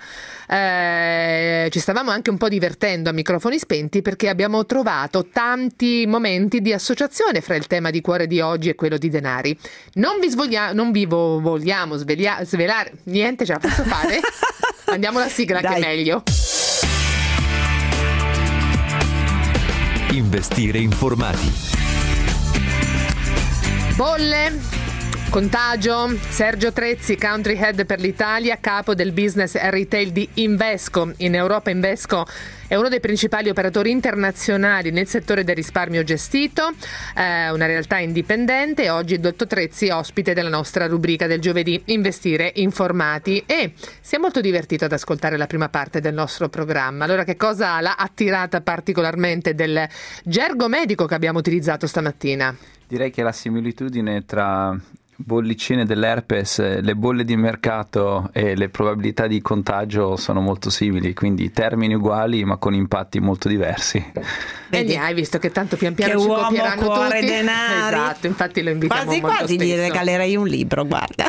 [SPEAKER 4] eh, ci stavamo anche un po' divertendo a microfoni spenti, perché abbiamo trovato tanti momenti di associazione fra il tema di cuore di oggi e quello di denari. Non vi, svoglia- non vi vo- vogliamo svelia- svelare niente, ce la posso fare? Andiamo alla sigla.
[SPEAKER 3] Dai.
[SPEAKER 4] Che è meglio.
[SPEAKER 12] Investire informati.
[SPEAKER 4] Bolle, contagio. Sergio Trezzi, country head per l'Italia, capo del business e retail di Invesco. In Europa Invesco è uno dei principali operatori internazionali nel settore del risparmio gestito, eh, una realtà indipendente, e oggi il dottor Trezzi è ospite della nostra rubrica del giovedì Investire informati, e si è molto divertito ad ascoltare la prima parte del nostro programma. Allora, che cosa l'ha attirata particolarmente del gergo medico che abbiamo utilizzato stamattina?
[SPEAKER 13] Direi che la similitudine tra bollicine dell'herpes, le bolle di mercato e le probabilità di contagio sono molto simili, quindi termini uguali ma con impatti molto diversi.
[SPEAKER 4] Vedi, e hai visto che tanto pian piano
[SPEAKER 3] che
[SPEAKER 4] ci
[SPEAKER 3] uomo,
[SPEAKER 4] copieranno
[SPEAKER 3] cuore,
[SPEAKER 4] tutti.
[SPEAKER 3] denari.
[SPEAKER 4] Esatto, infatti lo invitiamo
[SPEAKER 3] quasi
[SPEAKER 4] molto
[SPEAKER 3] quasi
[SPEAKER 4] spesso.
[SPEAKER 3] gli regalerei un libro, guarda.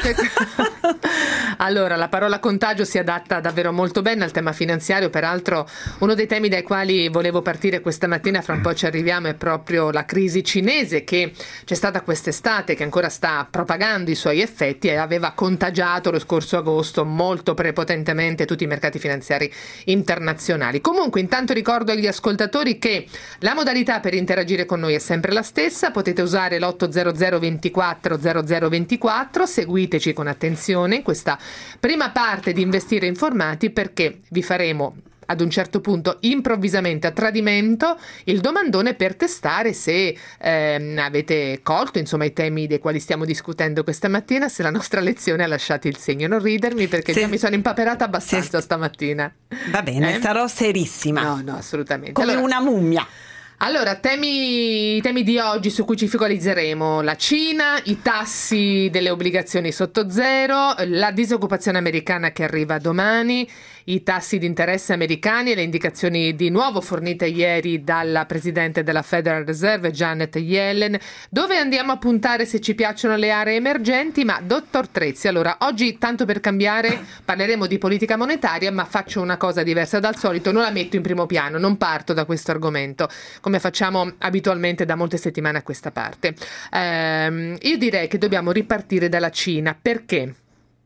[SPEAKER 4] Allora, la parola contagio si adatta davvero molto bene al tema finanziario, peraltro uno dei temi dai quali volevo partire questa mattina, fra un po' ci arriviamo, è proprio la crisi cinese che c'è stata quest'estate, che ancora sta propagando i suoi effetti e aveva contagiato lo scorso agosto molto prepotentemente tutti i mercati finanziari internazionali. Comunque, intanto ricordo agli ascoltatori che la modalità per interagire con noi è sempre la stessa, potete usare l'otto zero zero ventiquattro zero zero ventiquattro, seguiteci con attenzione in questa prima parte di Investire informati, perché vi faremo ad un certo punto improvvisamente a tradimento il domandone per testare se ehm, avete colto insomma i temi dei quali stiamo discutendo questa mattina, se la nostra lezione ha lasciato il segno. Non ridermi, perché
[SPEAKER 3] sì.
[SPEAKER 4] già mi sono impaperata abbastanza
[SPEAKER 3] sì.
[SPEAKER 4] stamattina.
[SPEAKER 3] Va bene,
[SPEAKER 4] eh?
[SPEAKER 3] sarò serissima.
[SPEAKER 4] No, no, assolutamente.
[SPEAKER 3] Come
[SPEAKER 4] allora,
[SPEAKER 3] una mummia.
[SPEAKER 4] Allora, temi, i temi di oggi su cui ci focalizzeremo: la Cina, i tassi delle obbligazioni sotto zero, la disoccupazione americana che arriva domani, i tassi di interesse americani e le indicazioni di nuovo fornite ieri dalla Presidente della Federal Reserve, Janet Yellen. Dove andiamo a puntare se ci piacciono le aree emergenti? Ma dottor Trezzi, allora, oggi tanto per cambiare parleremo di politica monetaria, ma faccio una cosa diversa dal solito, non la metto in primo piano, non parto da questo argomento come facciamo abitualmente da molte settimane a questa parte. Ehm, io direi che dobbiamo ripartire dalla Cina. Perché?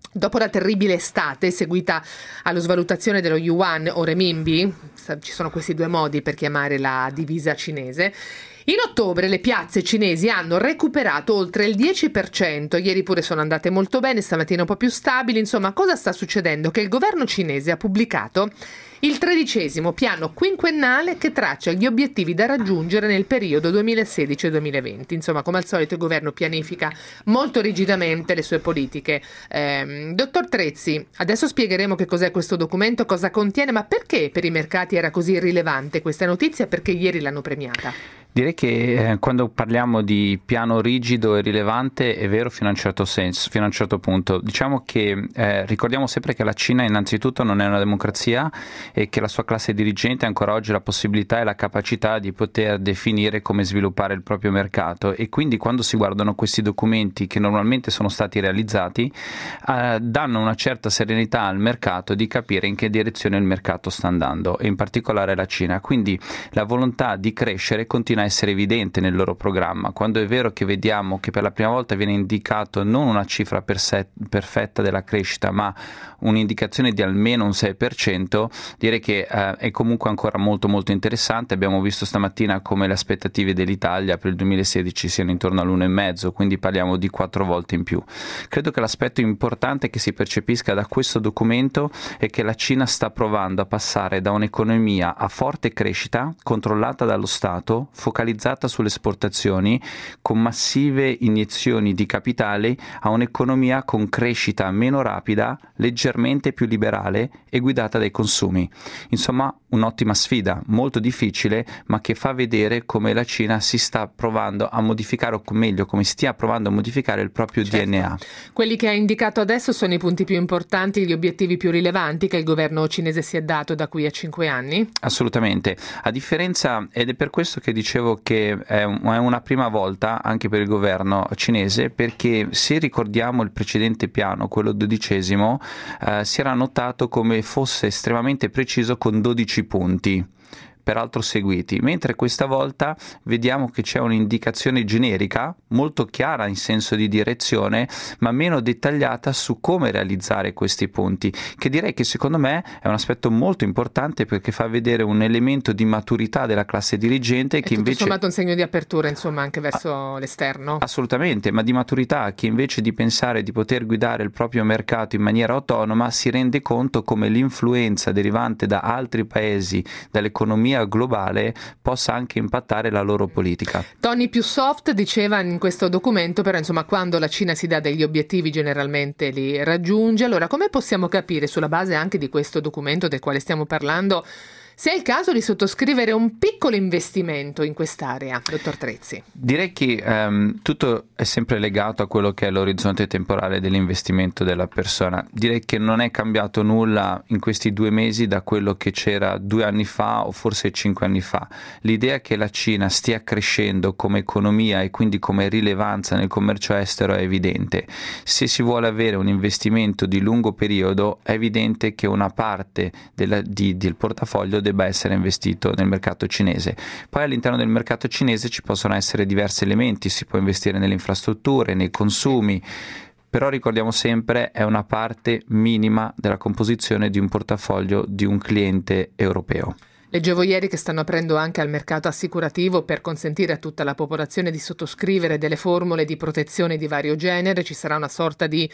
[SPEAKER 4] Dopo la terribile estate seguita allo svalutazione dello yuan o renminbi, ci sono questi due modi per chiamare la divisa cinese, in ottobre le piazze cinesi hanno recuperato oltre il dieci per cento, ieri pure sono andate molto bene, stamattina un po' più stabili. Insomma, cosa sta succedendo? Che il governo cinese ha pubblicato il tredicesimo piano quinquennale che traccia gli obiettivi da raggiungere nel periodo duemilasedici duemilaventi. Insomma, come al solito il governo pianifica molto rigidamente le sue politiche. Eh, dottor Trezzi, adesso spiegheremo che cos'è questo documento, cosa contiene, ma perché per i mercati era così rilevante questa notizia, perché ieri l'hanno premiata?
[SPEAKER 13] Direi che eh, quando parliamo di piano rigido e rilevante è vero fino a un certo senso, fino a un certo punto. Diciamo che eh, ricordiamo sempre che la Cina innanzitutto non è una democrazia e che la sua classe dirigente ha ancora oggi la possibilità e la capacità di poter definire come sviluppare il proprio mercato, e quindi quando si guardano questi documenti che normalmente sono stati realizzati eh, danno una certa serenità al mercato di capire in che direzione il mercato sta andando, e in particolare la Cina. Quindi la volontà di crescere continua a essere evidente nel loro programma. Quando è vero che vediamo che per la prima volta viene indicato non una cifra per sé, perfetta della crescita, ma un'indicazione di almeno un sei per cento, direi che eh, è comunque ancora molto molto interessante. Abbiamo visto stamattina come le aspettative dell'Italia per il duemilasedici siano intorno all'uno virgola cinque, quindi parliamo di quattro volte in più. Credo che l'aspetto importante che si percepisca da questo documento è che la Cina sta provando a passare da un'economia a forte crescita, controllata dallo Stato, focalizzata sulle esportazioni, con massive iniezioni di capitali, a un'economia con crescita meno rapida, leggermente più liberale e guidata dai consumi. Insomma, un'ottima sfida, molto difficile, ma che fa vedere come la Cina si sta provando a modificare, o meglio, come stia provando a modificare il proprio certo. D N A.
[SPEAKER 4] Quelli che ha indicato adesso sono i punti più importanti, gli obiettivi più rilevanti che il governo cinese si è dato da qui a cinque anni?
[SPEAKER 13] Assolutamente. A differenza, ed è per questo che dicevo che è una prima volta anche per il governo cinese, perché se ricordiamo il precedente piano, quello dodicesimo, eh, si era notato come fosse estremamente preciso con dodici punti, peraltro seguiti, mentre questa volta vediamo che c'è un'indicazione generica molto chiara in senso di direzione, ma meno dettagliata su come realizzare questi punti, che direi che secondo me è un aspetto molto importante, perché fa vedere un elemento di maturità della classe dirigente,
[SPEAKER 4] è
[SPEAKER 13] che invece
[SPEAKER 4] tutto sommato un segno di apertura, insomma, anche verso ah, l'esterno.
[SPEAKER 13] Assolutamente, ma di maturità, che invece di pensare di poter guidare il proprio mercato in maniera autonoma si rende conto come l'influenza derivante da altri paesi, dall'economia globale, possa anche impattare la loro politica.
[SPEAKER 4] Toni più soft diceva in questo documento, però insomma quando la Cina si dà degli obiettivi generalmente li raggiunge. Allora, come possiamo capire, sulla base anche di questo documento del quale stiamo parlando, se è il caso di sottoscrivere un piccolo investimento in quest'area, dottor Trezzi?
[SPEAKER 13] Direi che um, tutto è sempre legato a quello che è l'orizzonte temporale dell'investimento della persona. Direi che non è cambiato nulla in questi due mesi da quello che c'era due anni fa o forse cinque anni fa. L'idea che la Cina stia crescendo come economia e quindi come rilevanza nel commercio estero è evidente. Se si vuole avere un investimento di lungo periodo, è evidente che una parte della, di, del portafoglio debba essere investito nel mercato cinese. Poi all'interno del mercato cinese ci possono essere diversi elementi, si può investire nelle infrastrutture, nei consumi, però ricordiamo sempre è una parte minima della composizione di un portafoglio di un cliente europeo.
[SPEAKER 4] Leggevo ieri che stanno aprendo anche al mercato assicurativo per consentire a tutta la popolazione di sottoscrivere delle formule di protezione di vario genere. Ci sarà una sorta di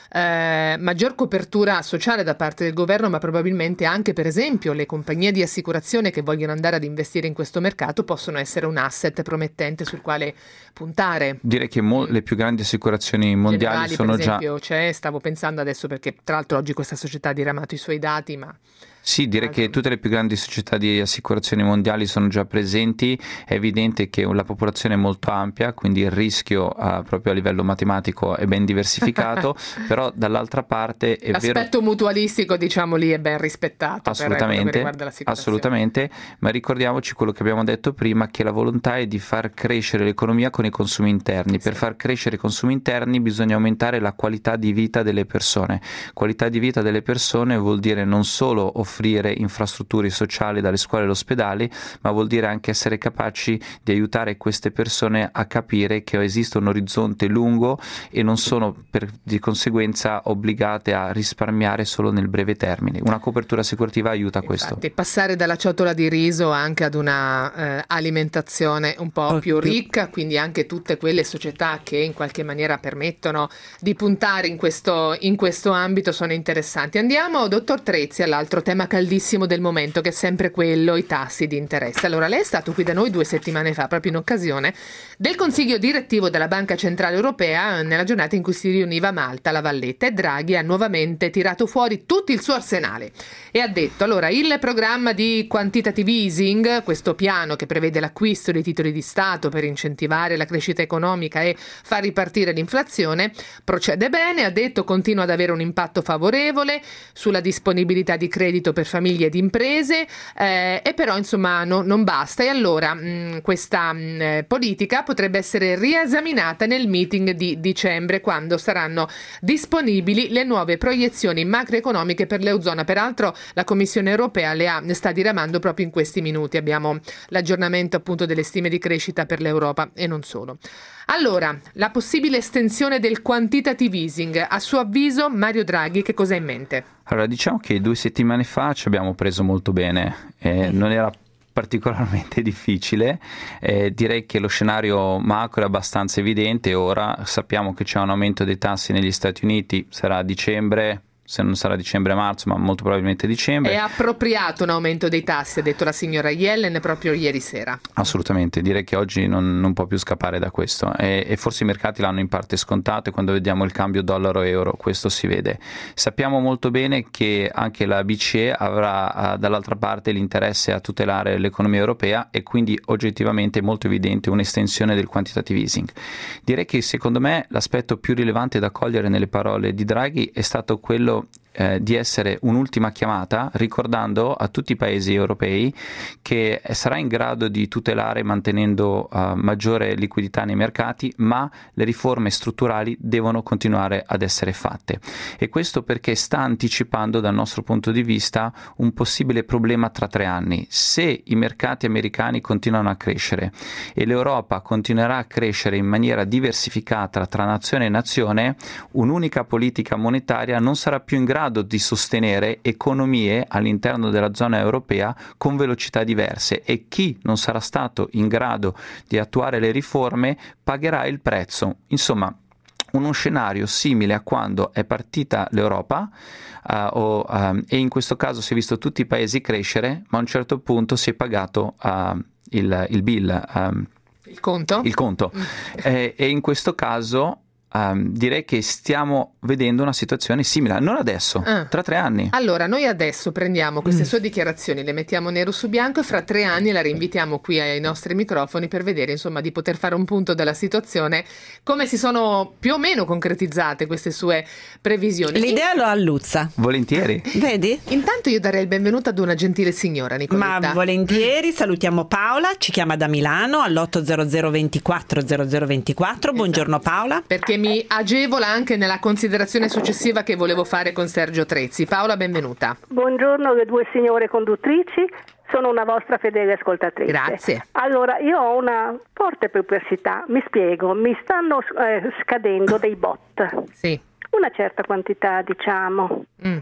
[SPEAKER 4] eh, maggior copertura sociale da parte del governo, ma probabilmente anche, per esempio, le compagnie di assicurazione che vogliono andare ad investire in questo mercato possono essere un asset promettente sul quale puntare.
[SPEAKER 13] Direi che mo- le più grandi assicurazioni mondiali
[SPEAKER 4] Generali,
[SPEAKER 13] sono
[SPEAKER 4] per esempio,
[SPEAKER 13] già...
[SPEAKER 4] c'è, stavo pensando adesso perché tra l'altro oggi questa società ha diramato i suoi dati, ma...
[SPEAKER 13] Sì, direi che tutte le più grandi società di assicurazioni mondiali sono già presenti. È evidente che la popolazione è molto ampia, quindi il rischio uh, proprio a livello matematico è ben diversificato, però dall'altra parte è
[SPEAKER 4] l'aspetto
[SPEAKER 13] vero...
[SPEAKER 4] motualistico, diciamo, lì è ben rispettato.
[SPEAKER 13] Assolutamente,
[SPEAKER 4] per
[SPEAKER 13] assolutamente, ma ricordiamoci quello che abbiamo detto prima, che la volontà è di far crescere l'economia con i consumi interni. Sì. Per far crescere i consumi interni bisogna aumentare la qualità di vita delle persone. Qualità di vita delle persone vuol dire non solo offrire infrastrutture sociali dalle scuole e l'ospedale, ma vuol dire anche essere capaci di aiutare queste persone a capire che esiste un orizzonte lungo e non sono per, di conseguenza obbligate a risparmiare solo nel breve termine. Una copertura assicurativa aiuta a questo.
[SPEAKER 4] Infatti, passare dalla ciotola di riso anche ad una eh, alimentazione un po' più ricca, quindi anche tutte quelle società che in qualche maniera permettono di puntare in questo, in questo ambito sono interessanti. Andiamo, dottor Trezzi, all'altro tema caldissimo del momento, che è sempre quello, i tassi di interesse. Allora, lei è stato qui da noi due settimane fa, proprio in occasione del Consiglio direttivo della Banca Centrale Europea, nella giornata in cui si riuniva Malta, La Valletta, e Draghi ha nuovamente tirato fuori tutto il suo arsenale e ha detto: allora, il programma di quantitative easing, questo piano che prevede l'acquisto di titoli di Stato per incentivare la crescita economica e far ripartire l'inflazione, procede bene, ha detto, continua ad avere un impatto favorevole sulla disponibilità di credito per famiglie ed imprese, eh, e però insomma no, non basta, e allora mh, questa mh, politica potrebbe essere riesaminata nel meeting di dicembre, quando saranno disponibili le nuove proiezioni macroeconomiche per l'Eurozona. Peraltro la Commissione europea le, ha, ne sta diramando proprio in questi minuti. Abbiamo l'aggiornamento appunto delle stime di crescita per l'Europa e non solo. Allora, la possibile estensione del quantitative easing, a suo avviso, Mario Draghi, che cosa ha in mente?
[SPEAKER 13] Allora, diciamo che due settimane fa ci abbiamo preso molto bene, eh, mm. non era particolarmente difficile, eh, direi che lo scenario macro è abbastanza evidente. Ora sappiamo che c'è un aumento dei tassi negli Stati Uniti, sarà a dicembre, se non sarà dicembre-marzo, ma molto probabilmente dicembre.
[SPEAKER 4] È appropriato un aumento dei tassi, ha detto la signora Yellen proprio ieri sera.
[SPEAKER 13] Assolutamente, direi che oggi non, non può più scappare da questo, e, e forse i mercati l'hanno in parte scontato, e quando vediamo il cambio dollaro-euro questo si vede. Sappiamo molto bene che anche la B C E avrà dall'altra parte l'interesse a tutelare l'economia europea, e quindi oggettivamente è molto evidente un'estensione del quantitative easing. Direi che secondo me l'aspetto più rilevante da cogliere nelle parole di Draghi è stato quello Eh, di essere un'ultima chiamata, ricordando a tutti i paesi europei che sarà in grado di tutelare mantenendo uh, maggiore liquidità nei mercati, ma le riforme strutturali devono continuare ad essere fatte, e questo perché sta anticipando dal nostro punto di vista un possibile problema tra tre anni. Se i mercati americani continuano a crescere e l'Europa continuerà a crescere in maniera diversificata tra nazione e nazione, un'unica politica monetaria non sarà più in grado di sostenere economie all'interno della zona europea con velocità diverse, e chi non sarà stato in grado di attuare le riforme pagherà il prezzo. Insomma, uno scenario simile a quando è partita l'Europa, uh, o, um, e in questo caso si è visto tutti i paesi crescere, ma a un certo punto si è pagato uh, il, il bill, um,
[SPEAKER 4] il conto,
[SPEAKER 13] il conto. Mm. E, e in questo caso Um, direi che stiamo vedendo una situazione simile, non adesso, ah. tra tre anni.
[SPEAKER 4] Allora, noi adesso prendiamo queste mm. sue dichiarazioni, le mettiamo nero su bianco, e fra tre anni la reinvitiamo qui ai nostri microfoni per vedere, insomma, di poter fare un punto della situazione, come si sono più o meno concretizzate queste sue previsioni.
[SPEAKER 3] L'idea lo alluzza.
[SPEAKER 13] Volentieri.
[SPEAKER 3] Vedi?
[SPEAKER 4] Intanto io darei il benvenuto ad una gentile signora, Nicoletta.
[SPEAKER 3] Ma volentieri, salutiamo Paola, ci chiama da Milano all'otto zero zero ventiquattro zero zero ventiquattro. Buongiorno Paola.
[SPEAKER 4] Perché mi agevola anche nella considerazione successiva che volevo fare con Sergio Trezzi. Paola, benvenuta.
[SPEAKER 14] Buongiorno le due signore conduttrici, sono una vostra fedele ascoltatrice.
[SPEAKER 4] Grazie.
[SPEAKER 14] Allora, io ho una forte perplessità, mi spiego, mi stanno eh, scadendo dei bot.
[SPEAKER 4] Sì.
[SPEAKER 14] Una certa quantità, diciamo.
[SPEAKER 4] Mm.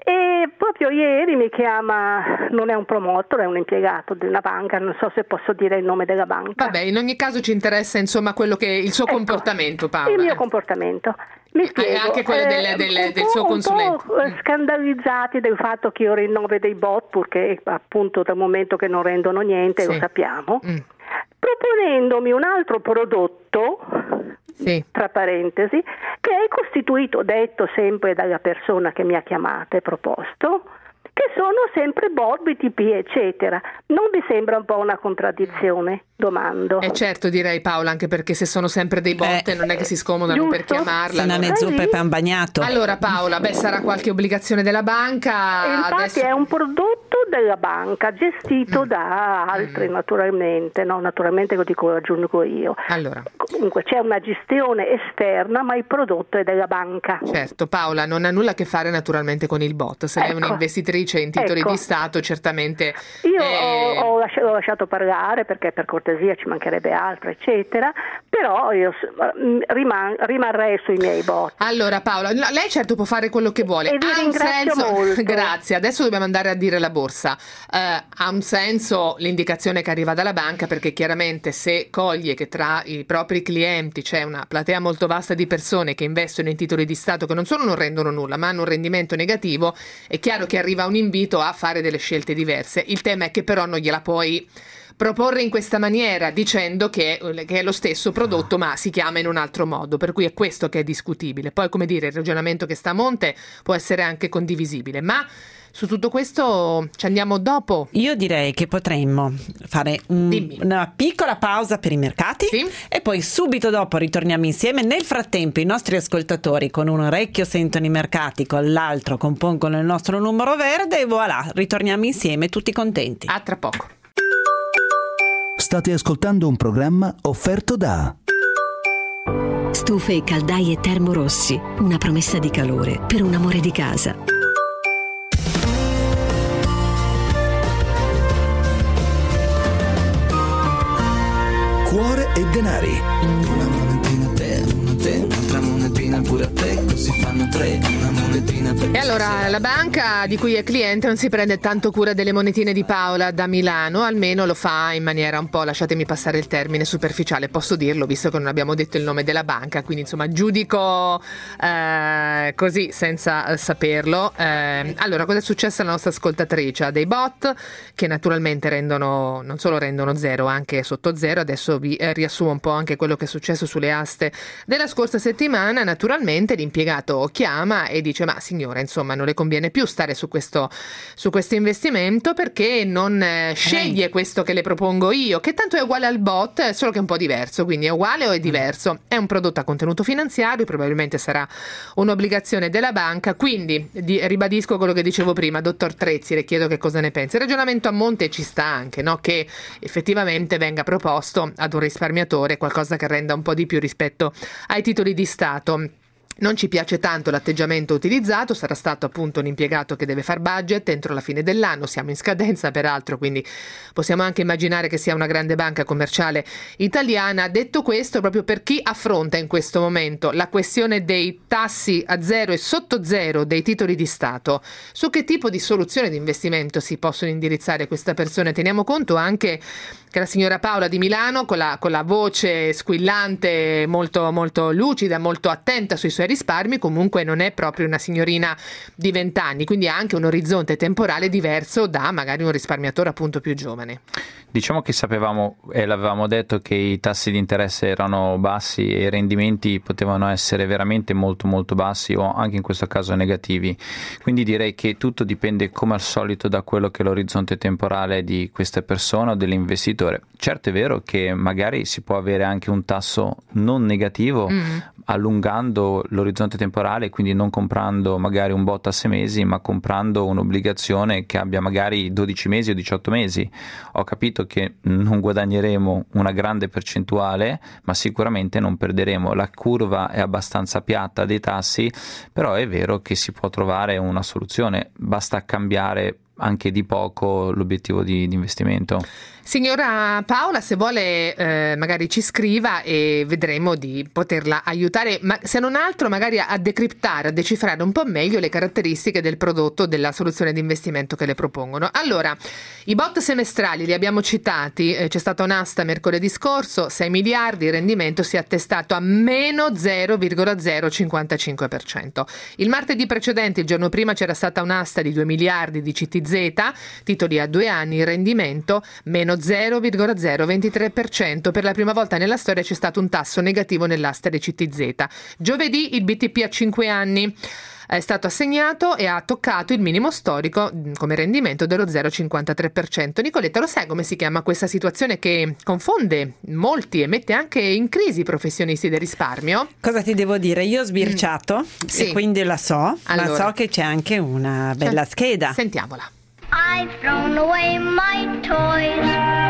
[SPEAKER 14] E proprio ieri mi chiama, non è un promotor, è un impiegato di una banca, non so se posso dire il nome della banca.
[SPEAKER 4] Vabbè, in ogni caso ci interessa insomma quello che il suo ecco, comportamento, Paola.
[SPEAKER 14] Il mio comportamento. Mi spiego,
[SPEAKER 4] e anche quello del,
[SPEAKER 14] eh,
[SPEAKER 4] del, del suo consulente.
[SPEAKER 14] Un po' scandalizzati del fatto che io rinnove dei bot, purché appunto dal momento che non rendono niente, sì. Lo sappiamo, mm. proponendomi un altro prodotto,
[SPEAKER 4] sì.
[SPEAKER 14] tra parentesi, che è costituito, detto sempre dalla persona che mi ha chiamata e proposto, che sono sempre bot, B T P, eccetera. Non vi sembra un po' una contraddizione? Domando.
[SPEAKER 4] Eh certo, direi, Paola, anche perché se sono sempre dei bot eh, non è che si scomodano giusto? Per chiamarla.
[SPEAKER 3] Se non è zuppa e pan bagnato.
[SPEAKER 4] Allora Paola, beh, sarà qualche obbligazione della banca.
[SPEAKER 14] E infatti adesso... è un prodotto della banca gestito mm. da altri mm. naturalmente, no? Naturalmente lo dico, lo aggiungo io.
[SPEAKER 4] Allora.
[SPEAKER 14] Comunque c'è una gestione esterna, ma il prodotto è della banca.
[SPEAKER 4] Certo, Paola, non ha nulla a che fare naturalmente con il bot. Se ecco. lei è un'investitrice invece in titoli
[SPEAKER 14] ecco.
[SPEAKER 4] di Stato certamente...
[SPEAKER 14] Io
[SPEAKER 4] eh...
[SPEAKER 14] ho, ho, lasciato, ho lasciato parlare perché per cortesia ci mancherebbe altro, eccetera, però io riman, rimarrei sui miei voti.
[SPEAKER 4] Allora Paola, lei certo può fare quello che vuole.
[SPEAKER 14] E vi
[SPEAKER 4] ha un senso...
[SPEAKER 14] molto.
[SPEAKER 4] Grazie, adesso dobbiamo andare a dire la borsa. Uh, ha un senso l'indicazione che arriva dalla banca, perché chiaramente se coglie che tra i propri clienti c'è una platea molto vasta di persone che investono in titoli di Stato che non solo non rendono nulla ma hanno un rendimento negativo, è chiaro che arriva un invito a fare delle scelte diverse. Il tema è che però non gliela puoi proporre in questa maniera dicendo che, che è lo stesso prodotto ma si chiama in un altro modo, per cui è questo che è discutibile. Poi, come dire, il ragionamento che sta a monte può essere anche condivisibile, ma su tutto questo ci andiamo dopo.
[SPEAKER 3] Io direi che potremmo fare un, una piccola pausa per i mercati, sì? E poi subito dopo ritorniamo insieme. Nel frattempo i nostri ascoltatori con un orecchio sentono i mercati, con l'altro compongono il nostro numero verde e voilà, ritorniamo insieme tutti contenti.
[SPEAKER 4] A tra poco.
[SPEAKER 1] State ascoltando un programma offerto da
[SPEAKER 10] Stufe e caldaie Termorossi, una promessa di calore per un amore di casa.
[SPEAKER 1] Cuore e denari.
[SPEAKER 15] Una monetina a te, una a te, un'altra monetina pure a te, così fanno tre, una monetina per te.
[SPEAKER 4] E allora la banca di cui è cliente non si prende tanto cura delle monetine di Paola da Milano, almeno lo fa in maniera un po', lasciatemi passare il termine, superficiale, posso dirlo visto che non abbiamo detto il nome della banca, quindi insomma giudico eh, così senza saperlo. Eh, allora, cosa è successo alla nostra ascoltatrice? Ha dei bot che naturalmente rendono, non solo rendono zero, anche sotto zero. Adesso vi eh, riassumo un po' anche quello che è successo sulle aste della scorsa settimana. Naturalmente l'impiegato chiama e dice: ma signora, insomma non le conviene più stare su questo su questo investimento, perché non eh, sceglie questo che le propongo io, che tanto è uguale al bot, solo che è un po' diverso. Quindi è uguale o è diverso? È un prodotto a contenuto finanziario, probabilmente sarà un'obbligazione della banca. Quindi di, ribadisco quello che dicevo prima, dottor Trezzi, le chiedo che cosa ne pensa. Il ragionamento a monte ci sta anche, no? Che effettivamente venga proposto ad un risparmiatore qualcosa che renda un po' di più rispetto ai titoli di Stato. Non ci piace tanto l'atteggiamento utilizzato, sarà stato appunto un impiegato che deve far budget entro la fine dell'anno, siamo in scadenza peraltro, quindi possiamo anche immaginare che sia una grande banca commerciale italiana. Detto questo, proprio per chi affronta in questo momento la questione dei tassi a zero e sotto zero dei titoli di Stato, su che tipo di soluzione di investimento si possono indirizzare queste persone? Teniamo conto anche che la signora Paola di Milano, con la, con la voce squillante, molto, molto lucida, molto attenta sui suoi risparmi, comunque non è proprio una signorina di vent'anni, quindi ha anche un orizzonte temporale diverso da magari un risparmiatore appunto più giovane.
[SPEAKER 13] Diciamo che sapevamo e l'avevamo detto che i tassi di interesse erano bassi e i rendimenti potevano essere veramente molto molto bassi o anche in questo caso negativi, quindi direi che tutto dipende come al solito da quello che è l'orizzonte temporale di questa persona o dell'investitore. Certo è vero che magari si può avere anche un tasso non negativo mm. allungando l'orizzonte temporale, quindi non comprando magari un bot a sei mesi ma comprando un'obbligazione che abbia magari dodici mesi o diciotto mesi. Ho capito che non guadagneremo una grande percentuale, ma sicuramente non perderemo. La curva è abbastanza piatta dei tassi, però è vero che si può trovare una soluzione, basta cambiare anche di poco l'obiettivo di, di investimento.
[SPEAKER 4] Signora Paola, se vuole eh, magari ci scriva e vedremo di poterla aiutare, ma se non altro magari a, a decriptare, a decifrare un po' meglio le caratteristiche del prodotto, della soluzione di investimento che le propongono. Allora, i bot semestrali li abbiamo citati, eh, c'è stata un'asta mercoledì scorso, sei miliardi, il rendimento si è attestato a meno zero virgola zero cinquantacinque per cento. Il martedì precedente, il giorno prima, c'era stata un'asta di due miliardi di C T Z, titoli a due anni, il rendimento meno zero virgola zero ventitré per cento. Per la prima volta nella storia c'è stato un tasso negativo nell'asta dei C T Z. Giovedì il B T P a cinque anni è stato assegnato e ha toccato il minimo storico come rendimento dello zero virgola cinquantatré per cento. Nicoletta, lo sai come si chiama questa situazione che confonde molti e mette anche in crisi i professionisti del risparmio?
[SPEAKER 3] Cosa ti devo dire? Io ho sbirciato mm. sì. e quindi la so, allora, ma so che c'è anche una bella c'è... scheda.
[SPEAKER 4] Sentiamola.
[SPEAKER 16] I've thrown away my toys.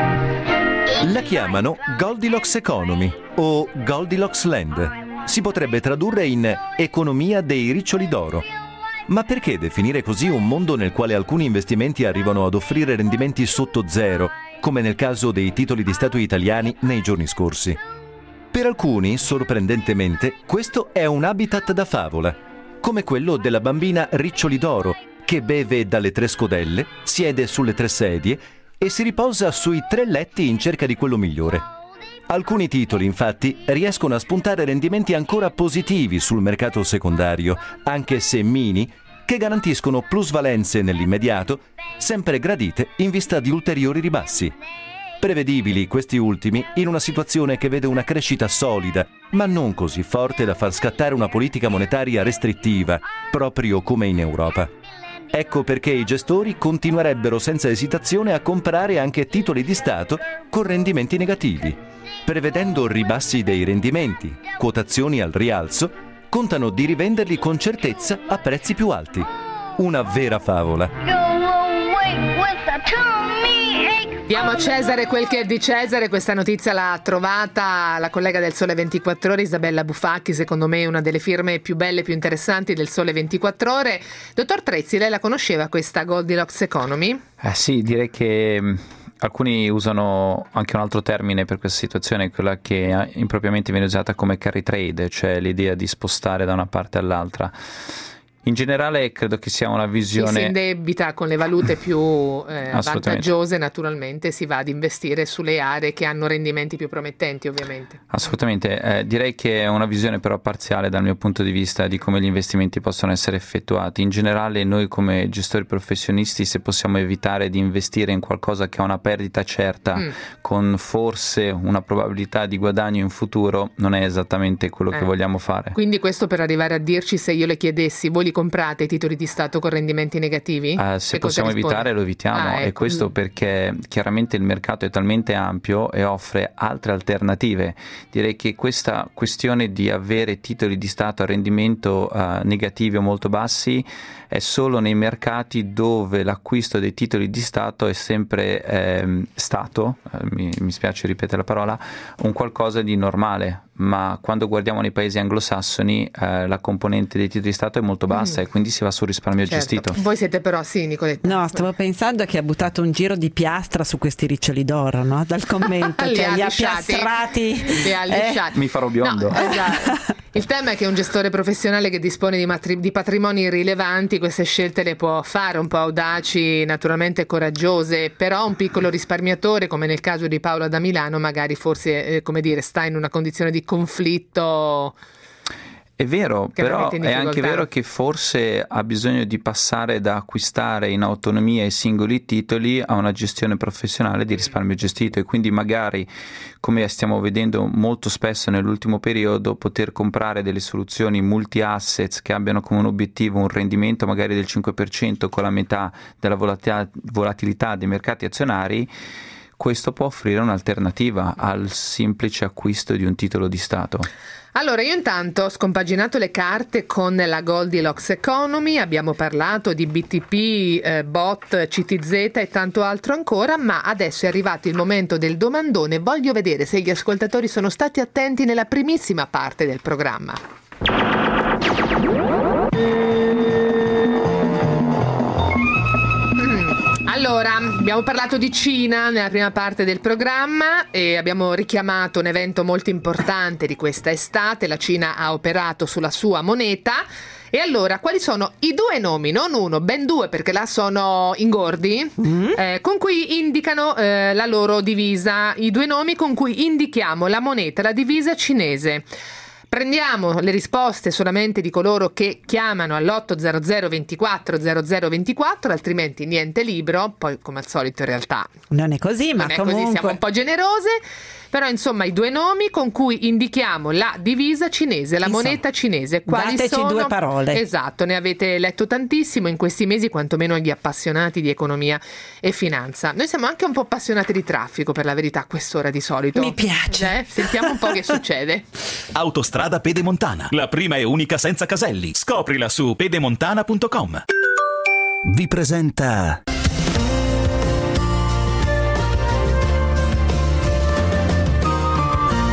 [SPEAKER 12] La chiamano Goldilocks Economy o Goldilocks Land. Si potrebbe tradurre in economia dei riccioli d'oro. Ma perché definire così un mondo nel quale alcuni investimenti arrivano ad offrire rendimenti sotto zero, come nel caso dei titoli di Stato italiani nei giorni scorsi? Per alcuni, sorprendentemente, questo è un habitat da favola, come quello della bambina Riccioli d'Oro, che beve dalle tre scodelle, siede sulle tre sedie e si riposa sui tre letti in cerca di quello migliore. Alcuni titoli, infatti, riescono a spuntare rendimenti ancora positivi sul mercato secondario, anche se mini, che garantiscono plusvalenze nell'immediato, sempre gradite in vista di ulteriori ribassi. Prevedibili questi ultimi in una situazione che vede una crescita solida, ma non così forte da far scattare una politica monetaria restrittiva, proprio come in Europa. Ecco perché i gestori continuerebbero senza esitazione a comprare anche titoli di Stato con rendimenti negativi. Prevedendo ribassi dei rendimenti, quotazioni al rialzo, contano di rivenderli con certezza a prezzi più alti. Una vera favola.
[SPEAKER 4] Diamo a Cesare quel che è di Cesare. Questa notizia l'ha trovata la collega del Sole ventiquattro Ore, Isabella Bufacchi, secondo me una delle firme più belle e più interessanti del Sole ventiquattro Ore. Dottor Trezzi, lei la conosceva questa Goldilocks Economy?
[SPEAKER 13] Eh sì, direi che alcuni usano anche un altro termine per questa situazione, quella che impropriamente viene usata come carry trade, cioè l'idea di spostare da una parte all'altra. In generale credo che sia una visione...
[SPEAKER 4] Chi si indebita con le valute più eh, vantaggiose, naturalmente si va ad investire sulle aree che hanno rendimenti più promettenti, ovviamente.
[SPEAKER 13] Assolutamente, eh, direi che è una visione però parziale dal mio punto di vista di come gli investimenti possono essere effettuati. In generale noi come gestori professionisti, se possiamo evitare di investire in qualcosa che ha una perdita certa, mm. con forse una probabilità di guadagno in futuro, non è esattamente quello eh. che vogliamo fare.
[SPEAKER 4] Quindi questo per arrivare a dirci, se io le chiedessi, voi li comprate i titoli di Stato con rendimenti negativi?
[SPEAKER 13] Uh, se possiamo evitare lo evitiamo, ah, ecco. E questo perché chiaramente il mercato è talmente ampio e offre altre alternative. Direi che questa questione di avere titoli di Stato a rendimento uh, negativi o molto bassi è solo nei mercati dove l'acquisto dei titoli di Stato è sempre eh, stato, eh, mi, mi spiace ripetere la parola, un qualcosa di normale. Ma quando guardiamo nei paesi anglosassoni eh, la componente dei titoli di Stato è molto bassa mm. e quindi si va sul risparmio
[SPEAKER 4] certo.
[SPEAKER 13] gestito.
[SPEAKER 4] Voi siete però, sì, Nicoletta.
[SPEAKER 3] No, stavo pensando che ha buttato un giro di piastra su questi riccioli d'oro, no? Dal commento,
[SPEAKER 4] li,
[SPEAKER 3] cioè,
[SPEAKER 4] ha
[SPEAKER 3] li
[SPEAKER 4] lisciati,
[SPEAKER 3] ha piastrati.
[SPEAKER 4] Li ha lisciati.
[SPEAKER 13] Eh? Mi farò biondo.
[SPEAKER 4] No, esatto. Il tema è che un gestore professionale che dispone di, matri- di patrimoni rilevanti queste scelte le può fare, un po' audaci, naturalmente coraggiose, però un piccolo risparmiatore, come nel caso di Paola da Milano, magari forse eh, come dire, sta in una condizione di conflitto.
[SPEAKER 13] È vero, però è anche vero che forse ha bisogno di passare da acquistare in autonomia i singoli titoli a una gestione professionale di risparmio gestito, e quindi magari, come stiamo vedendo molto spesso nell'ultimo periodo, poter comprare delle soluzioni multi-assets che abbiano come un obiettivo un rendimento magari del cinque per cento con la metà della volatilità dei mercati azionari. Questo può offrire un'alternativa al semplice acquisto di un titolo di Stato.
[SPEAKER 4] Allora, io intanto ho scompaginato le carte con la Goldilocks Economy, abbiamo parlato di B T P, eh, B O T, C T Z e tanto altro ancora, ma adesso è arrivato il momento del domandone. Voglio vedere se gli ascoltatori sono stati attenti nella primissima parte del programma. Allora, abbiamo parlato di Cina nella prima parte del programma e abbiamo richiamato un evento molto importante di questa estate. La Cina ha operato sulla sua moneta. E allora, quali sono i due nomi, non uno, ben due, perché là sono ingordi, mm-hmm. eh, con cui indicano eh, la loro divisa, i due nomi con cui indichiamo la moneta, la divisa cinese. Prendiamo le risposte solamente di coloro che chiamano all'otto zero zero ventiquattro zero zero ventiquattro, altrimenti niente libro. Poi, come al solito, in realtà
[SPEAKER 3] non è così, ma
[SPEAKER 4] non è
[SPEAKER 3] comunque
[SPEAKER 4] così, siamo un po' generose. Però insomma i due nomi con cui indichiamo la divisa cinese, la insomma, moneta cinese. Quali
[SPEAKER 3] dateci
[SPEAKER 4] sono?
[SPEAKER 3] Due parole.
[SPEAKER 4] Esatto, ne avete letto tantissimo in questi mesi, quantomeno gli appassionati di economia e finanza. Noi siamo anche un po' appassionati di traffico, per la verità, a quest'ora di solito.
[SPEAKER 3] Mi piace.
[SPEAKER 4] Eh? Sentiamo un po' che succede.
[SPEAKER 1] Autostrada Pedemontana, la prima e unica senza caselli. Scoprila su pedemontana punto com. Vi presenta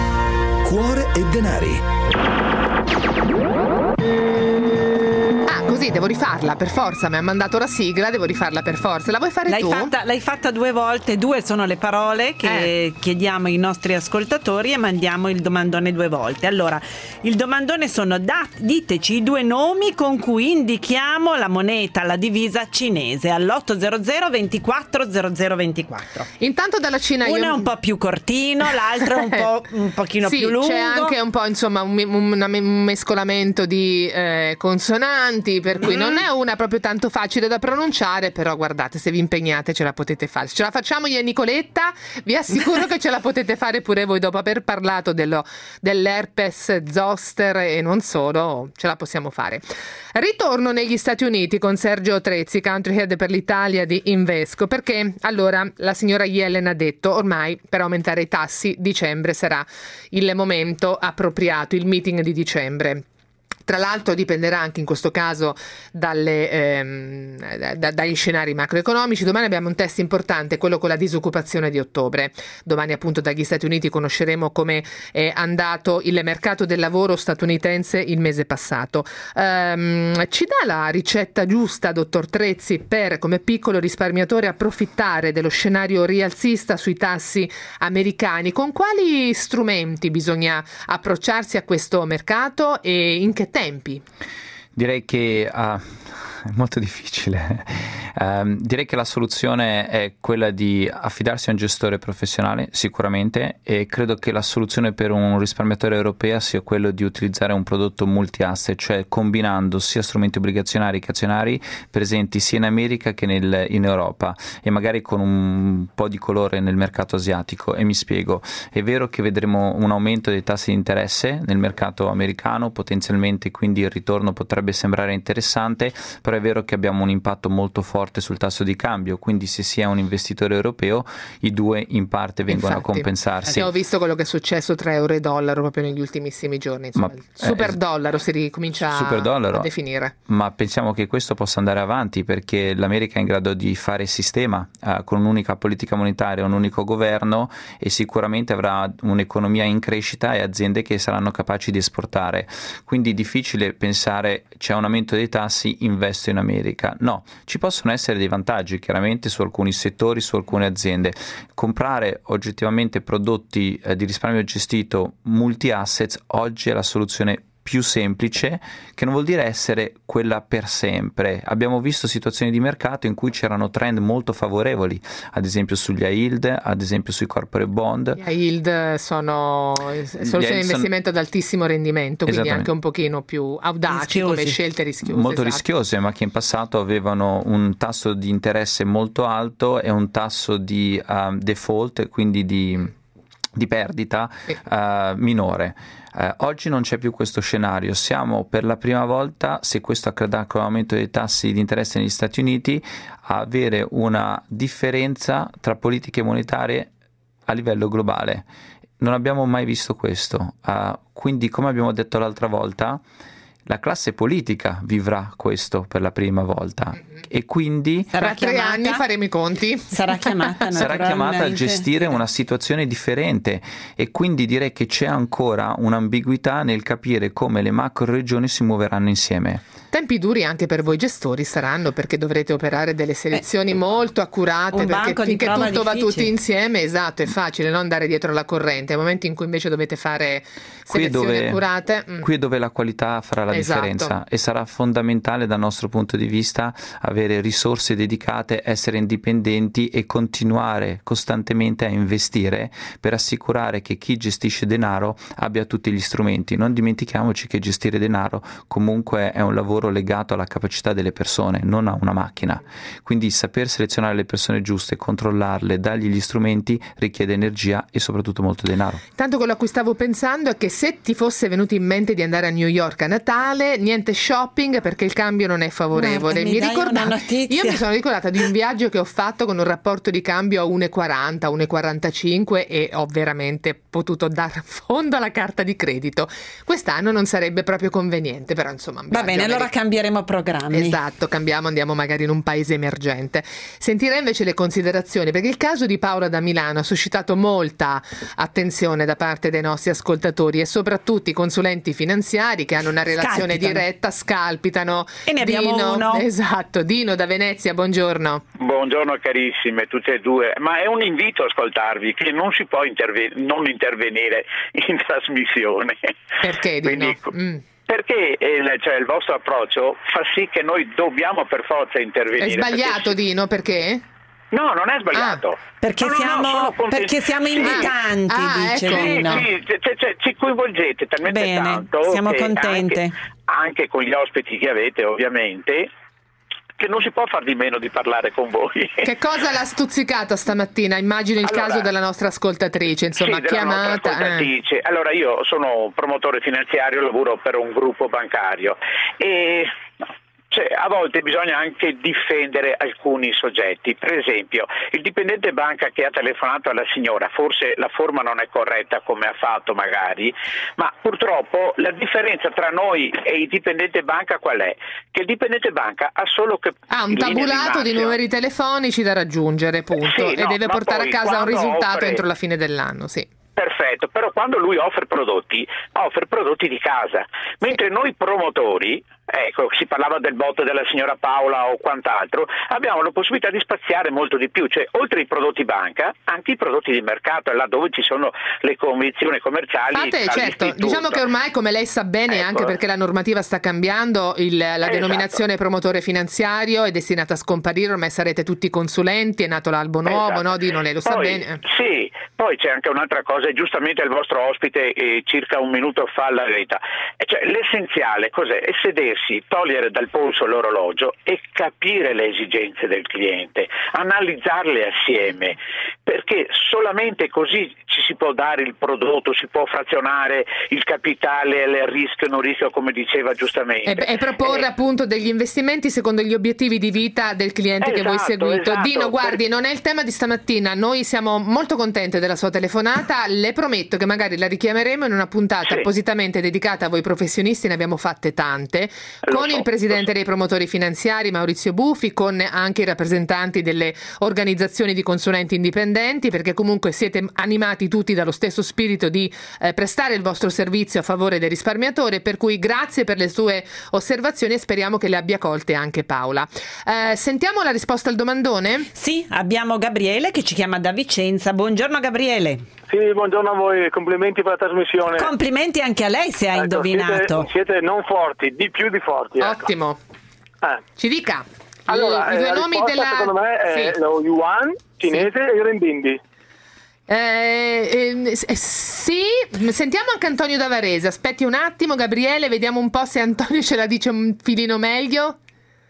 [SPEAKER 1] Cuore e denari.
[SPEAKER 4] Ah, così, devo rifarla per forza, mi ha mandato la sigla, devo rifarla per forza. La vuoi fare
[SPEAKER 3] l'hai
[SPEAKER 4] tu?
[SPEAKER 3] Fatta, l'hai fatta due volte, due sono le parole che eh. chiediamo ai nostri ascoltatori e mandiamo il domandone due volte. Allora, il domandone sono da, diteci i due nomi con cui indichiamo la moneta, la divisa cinese all'otto zero zero ventiquattro zero zero ventiquattro.
[SPEAKER 4] Intanto dalla Cina
[SPEAKER 3] uno
[SPEAKER 4] io...
[SPEAKER 3] è un po' più cortino, l'altro è un po' un pochino
[SPEAKER 4] sì,
[SPEAKER 3] più lungo.
[SPEAKER 4] C'è anche un po' insomma un, un, un mescolamento di eh, consonanti, per cui mm. non è una proprio tanto facile da pronunciare, però guardate, se vi impegnate ce la potete fare. Se ce la facciamo io e Nicoletta, vi assicuro che ce la potete fare pure voi dopo aver parlato dello, dell'herpes zoster e non solo, ce la possiamo fare. Ritorno negli Stati Uniti con Sergio Trezzi, country head per l'Italia di Invesco, perché allora la signora Yellen ha detto ormai per aumentare i tassi dicembre sarà il momento appropriato, il meeting di dicembre. Tra l'altro dipenderà anche in questo caso dalle, ehm, da, dagli scenari macroeconomici. Domani abbiamo un test importante, quello con la disoccupazione di ottobre. Domani appunto dagli Stati Uniti conosceremo come è andato il mercato del lavoro statunitense il mese passato. Ehm, ci dà la ricetta giusta, dottor Trezzi, per come piccolo risparmiatore approfittare dello scenario rialzista sui tassi americani? Con quali strumenti bisogna approcciarsi a questo mercato e in che tempi?
[SPEAKER 13] Direi che uh, è molto difficile. Um, direi che la soluzione è quella di affidarsi a un gestore professionale, sicuramente, e credo che la soluzione per un risparmiatore europeo sia quello di utilizzare un prodotto multi-asset, cioè combinando sia strumenti obbligazionari che azionari presenti sia in America che nel, in Europa, e magari con un po' di colore nel mercato asiatico. E mi spiego, è vero che vedremo un aumento dei tassi di interesse nel mercato americano, potenzialmente, quindi il ritorno potrebbe sembrare interessante, però è vero che abbiamo un impatto molto forte sul tasso di cambio, quindi se si è un investitore europeo i due in parte vengono Infatti, a compensarsi.
[SPEAKER 4] Abbiamo visto quello che è successo tra euro e dollaro proprio negli ultimissimi giorni, insomma, ma, il super eh, dollaro si ricomincia super dollaro, a definire.
[SPEAKER 13] Ma pensiamo che questo possa andare avanti, perché l'America è in grado di fare sistema eh, con un'unica politica monetaria, un unico governo, e sicuramente avrà un'economia in crescita e aziende che saranno capaci di esportare. Quindi è difficile pensare c'è un aumento dei tassi, investo in America. No, ci possono essere dei vantaggi chiaramente su alcuni settori, su alcune aziende. Comprare oggettivamente prodotti eh, di risparmio gestito multi-assets oggi è la soluzione più semplice, che non vuol dire essere quella per sempre. Abbiamo visto situazioni di mercato in cui c'erano trend molto favorevoli, ad esempio sugli high yield, ad esempio sui corporate bond.
[SPEAKER 4] Gli high yield sono soluzioni di investimento sono... ad altissimo rendimento, quindi anche un pochino più audaci come scelte rischiose.
[SPEAKER 13] Molto
[SPEAKER 4] esatto.
[SPEAKER 13] rischiose, ma che in passato avevano un tasso di interesse molto alto e un tasso di uh, default, quindi di, di perdita sì. uh, minore. Eh, oggi non c'è più questo scenario, siamo per la prima volta, se questo accadrà con l'aumento dei tassi di interesse negli Stati Uniti, a avere una differenza tra politiche monetarie a livello globale. Non abbiamo mai visto questo, uh, quindi come abbiamo detto l'altra volta, la classe politica vivrà questo per la prima volta mm-hmm. e quindi
[SPEAKER 4] tra tre anni faremo i conti.
[SPEAKER 3] Sarà chiamata
[SPEAKER 13] sarà chiamata a gestire una situazione differente, e quindi direi che c'è ancora un'ambiguità nel capire come le macro regioni si muoveranno insieme.
[SPEAKER 4] Tempi duri anche per voi gestori saranno, perché dovrete operare delle selezioni eh, molto accurate, perché finché tutto difficile. va tutti insieme, esatto, è facile non andare dietro la corrente. Nel momento in cui invece dovete fare selezioni qui dove, accurate, mm.
[SPEAKER 13] qui è dove la qualità farà la esatto. differenza, e sarà fondamentale dal nostro punto di vista avere risorse dedicate, essere indipendenti e continuare costantemente a investire per assicurare che chi gestisce denaro abbia tutti gli strumenti. Non dimentichiamoci che gestire denaro comunque è un lavoro legato alla capacità delle persone, non a una macchina. Quindi saper selezionare le persone giuste, controllarle, dargli gli strumenti richiede energia e soprattutto molto denaro.
[SPEAKER 4] Tanto quello a cui stavo pensando è che se ti fosse venuto in mente di andare a New York a Natale, niente shopping perché il cambio non è favorevole.
[SPEAKER 3] No, mi
[SPEAKER 4] mi
[SPEAKER 3] ricordavo,
[SPEAKER 4] io mi sono ricordata di un viaggio che ho fatto con un rapporto di cambio a uno virgola quaranta, uno virgola quarantacinque e ho veramente potuto dar fondo alla carta di credito. Quest'anno non sarebbe proprio conveniente, però insomma.
[SPEAKER 3] Va bene, allora allora cambieremo programmi.
[SPEAKER 4] Esatto, cambiamo, andiamo magari in un paese emergente. Sentirei invece le considerazioni, perché il caso di Paola da Milano ha suscitato molta attenzione da parte dei nostri ascoltatori e soprattutto i consulenti finanziari che hanno una relazione scalpitano. diretta, scalpitano.
[SPEAKER 3] E ne abbiamo
[SPEAKER 4] Dino,
[SPEAKER 3] uno.
[SPEAKER 4] Esatto, Dino da Venezia, buongiorno.
[SPEAKER 17] Buongiorno carissime, tutte e due, ma è un invito a ascoltarvi, che non si può interve- non intervenire in trasmissione.
[SPEAKER 4] Perché Dino?
[SPEAKER 17] Quindi,
[SPEAKER 4] mm.
[SPEAKER 17] Perché il, cioè, il vostro approccio fa sì che noi dobbiamo per forza intervenire.
[SPEAKER 4] È sbagliato,
[SPEAKER 17] perché...
[SPEAKER 4] Dino, perché?
[SPEAKER 17] No, non è sbagliato.
[SPEAKER 3] Ah, perché,
[SPEAKER 17] no, no,
[SPEAKER 3] siamo,
[SPEAKER 17] no,
[SPEAKER 3] perché siamo invitanti,
[SPEAKER 4] ah,
[SPEAKER 3] dice
[SPEAKER 4] ecco.
[SPEAKER 3] Dino.
[SPEAKER 17] Sì, sì, cioè, cioè, ci coinvolgete talmente
[SPEAKER 3] Bene,
[SPEAKER 17] tanto.
[SPEAKER 3] siamo
[SPEAKER 17] che
[SPEAKER 3] contente.
[SPEAKER 17] Anche, anche con gli ospiti che avete, ovviamente, che non si può far di meno di parlare con voi.
[SPEAKER 4] Che cosa l'ha stuzzicata stamattina? Immagino il
[SPEAKER 17] allora,
[SPEAKER 4] caso della nostra ascoltatrice, insomma,
[SPEAKER 17] sì, della
[SPEAKER 4] chiamata.
[SPEAKER 17] nostra ascoltatrice. Eh. Allora, io sono promotore finanziario, lavoro per un gruppo bancario e cioè, a volte bisogna anche difendere alcuni soggetti. Per esempio, il dipendente banca che ha telefonato alla signora, forse la forma non è corretta come ha fatto magari, ma purtroppo la differenza tra noi e il dipendente banca qual è? Che il dipendente banca ha solo che
[SPEAKER 4] ha un tabulato di, di numeri telefonici da raggiungere, punto,
[SPEAKER 17] sì,
[SPEAKER 4] e
[SPEAKER 17] no,
[SPEAKER 4] deve portare a casa un risultato
[SPEAKER 17] offre...
[SPEAKER 4] entro la fine dell'anno, sì.
[SPEAKER 17] Perfetto, però quando lui offre prodotti, offre prodotti di casa, mentre noi promotori, ecco, si parlava del botto della signora Paola o quant'altro, abbiamo la possibilità di spaziare molto di più, cioè oltre ai prodotti banca, anche i prodotti di mercato, là dove ci sono le convenzioni commerciali.
[SPEAKER 4] Fate, certo, diciamo che ormai, come lei sa bene, ecco, anche perché la normativa sta cambiando, il, la esatto. denominazione promotore finanziario è destinata a scomparire, ormai sarete tutti consulenti, è nato l'albo nuovo, esatto. no Dino, lei lo
[SPEAKER 17] poi,
[SPEAKER 4] sa bene.
[SPEAKER 17] Sì, poi c'è anche un'altra cosa, e giustamente il vostro ospite eh, circa un minuto fa la verità, cioè, l'essenziale cos'è? È sedersi, togliere dal polso l'orologio e capire le esigenze del cliente, analizzarle assieme, perché solamente così ci si può dare il prodotto, si può frazionare il capitale, il rischio non rischio, come diceva giustamente.
[SPEAKER 4] E, e proporre eh, appunto degli investimenti secondo gli obiettivi di vita del cliente esatto, che voi seguito.
[SPEAKER 17] Esatto.
[SPEAKER 4] Dino, guardi,
[SPEAKER 17] per...
[SPEAKER 4] non è il tema di stamattina, noi siamo molto contenti della sua telefonata, le prometto che magari la richiameremo in una puntata sì. appositamente dedicata a voi professionisti, ne abbiamo fatte tante, lo con so, il presidente dei promotori finanziari Maurizio Bufi, con anche i rappresentanti delle organizzazioni di consulenti indipendenti, perché comunque siete animati tutti dallo stesso spirito di eh, prestare il vostro servizio a favore del risparmiatore, per cui grazie per le sue osservazioni e speriamo che le abbia colte anche Paola. Eh, sentiamo la risposta al domandone?
[SPEAKER 3] Sì, abbiamo Gabriele che ci chiama da Vicenza. Buongiorno Gabriele.
[SPEAKER 18] Sì, buongiorno a voi, complimenti per la trasmissione.
[SPEAKER 3] Complimenti anche a lei se ha ecco, indovinato.
[SPEAKER 18] Siete, siete non forti, di più di forti. Ecco.
[SPEAKER 4] Ottimo.
[SPEAKER 18] Eh.
[SPEAKER 4] Ci dica.
[SPEAKER 18] Allora,
[SPEAKER 4] i, i due
[SPEAKER 18] la
[SPEAKER 4] nomi
[SPEAKER 18] risposta,
[SPEAKER 4] della...
[SPEAKER 18] secondo me è
[SPEAKER 4] sì.
[SPEAKER 18] lo yuan cinese sì. e il renminbi.
[SPEAKER 4] Eh, eh, sì, sentiamo anche Antonio da Varese. Aspetti un attimo Gabriele, vediamo un po' se Antonio ce la dice un filino meglio.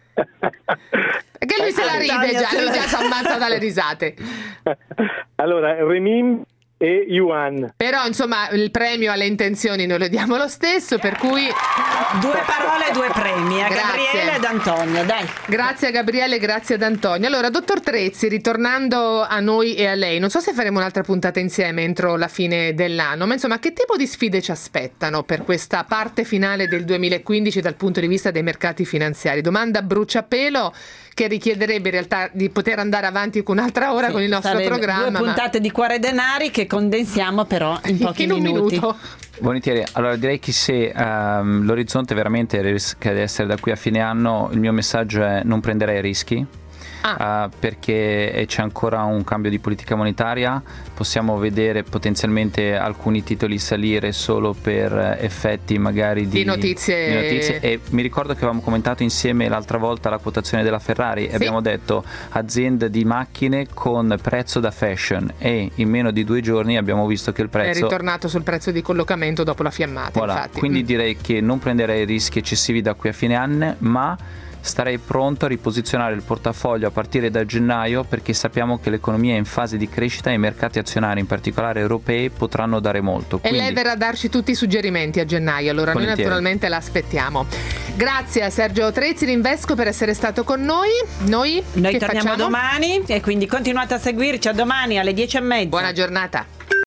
[SPEAKER 4] Perché lui se la ride già, lui già si ammazza dalle risate.
[SPEAKER 18] Allora, renminbi e yuan.
[SPEAKER 4] Però insomma il premio alle intenzioni noi lo diamo lo stesso, per cui
[SPEAKER 3] due parole, due premi a Gabriele ed Antonio, dai.
[SPEAKER 4] Grazie a Gabriele, grazie ad Antonio. Allora, dottor Trezzi, ritornando a noi e a lei, non so se faremo un'altra puntata insieme entro la fine dell'anno, ma insomma che tipo di sfide ci aspettano per questa parte finale del duemilaquindici dal punto di vista dei mercati finanziari? Domanda a bruciapelo che richiederebbe in realtà di poter andare avanti con un'altra ora sì, con il nostro programma.
[SPEAKER 3] Due puntate ma... di Cuore Denari che condensiamo però in pochi in minuti.
[SPEAKER 4] Minuto.
[SPEAKER 13] Volentieri, allora direi che se um, l'orizzonte veramente rischia di essere da qui a fine anno, il mio messaggio è non prenderei rischi. Ah. Uh, perché c'è ancora un cambio di politica monetaria, possiamo vedere potenzialmente alcuni titoli salire solo per effetti magari di,
[SPEAKER 4] di, notizie.
[SPEAKER 13] di notizie e mi ricordo che avevamo commentato insieme l'altra volta la quotazione della Ferrari sì. e abbiamo detto azienda di macchine con prezzo da fashion e in meno di due giorni abbiamo visto che il prezzo
[SPEAKER 4] è ritornato sul prezzo di collocamento dopo la fiammata.
[SPEAKER 13] Voilà.
[SPEAKER 4] Infatti.
[SPEAKER 13] Quindi
[SPEAKER 4] mm.
[SPEAKER 13] direi che non prenderei rischi eccessivi da qui a fine anno, ma starei pronto a riposizionare il portafoglio a partire da gennaio, perché sappiamo che l'economia è in fase di crescita e i mercati azionari, in particolare europei, potranno dare molto.
[SPEAKER 4] Quindi... E lei verrà a darci tutti i suggerimenti a gennaio, allora volentieri. Noi naturalmente l'aspettiamo. Grazie a Sergio Trezzi Rinvesco per essere stato con noi. Noi,
[SPEAKER 3] noi
[SPEAKER 4] che
[SPEAKER 3] torniamo
[SPEAKER 4] facciamo?
[SPEAKER 3] domani e quindi continuate a seguirci, a domani alle dieci e mezza.
[SPEAKER 4] Buona giornata.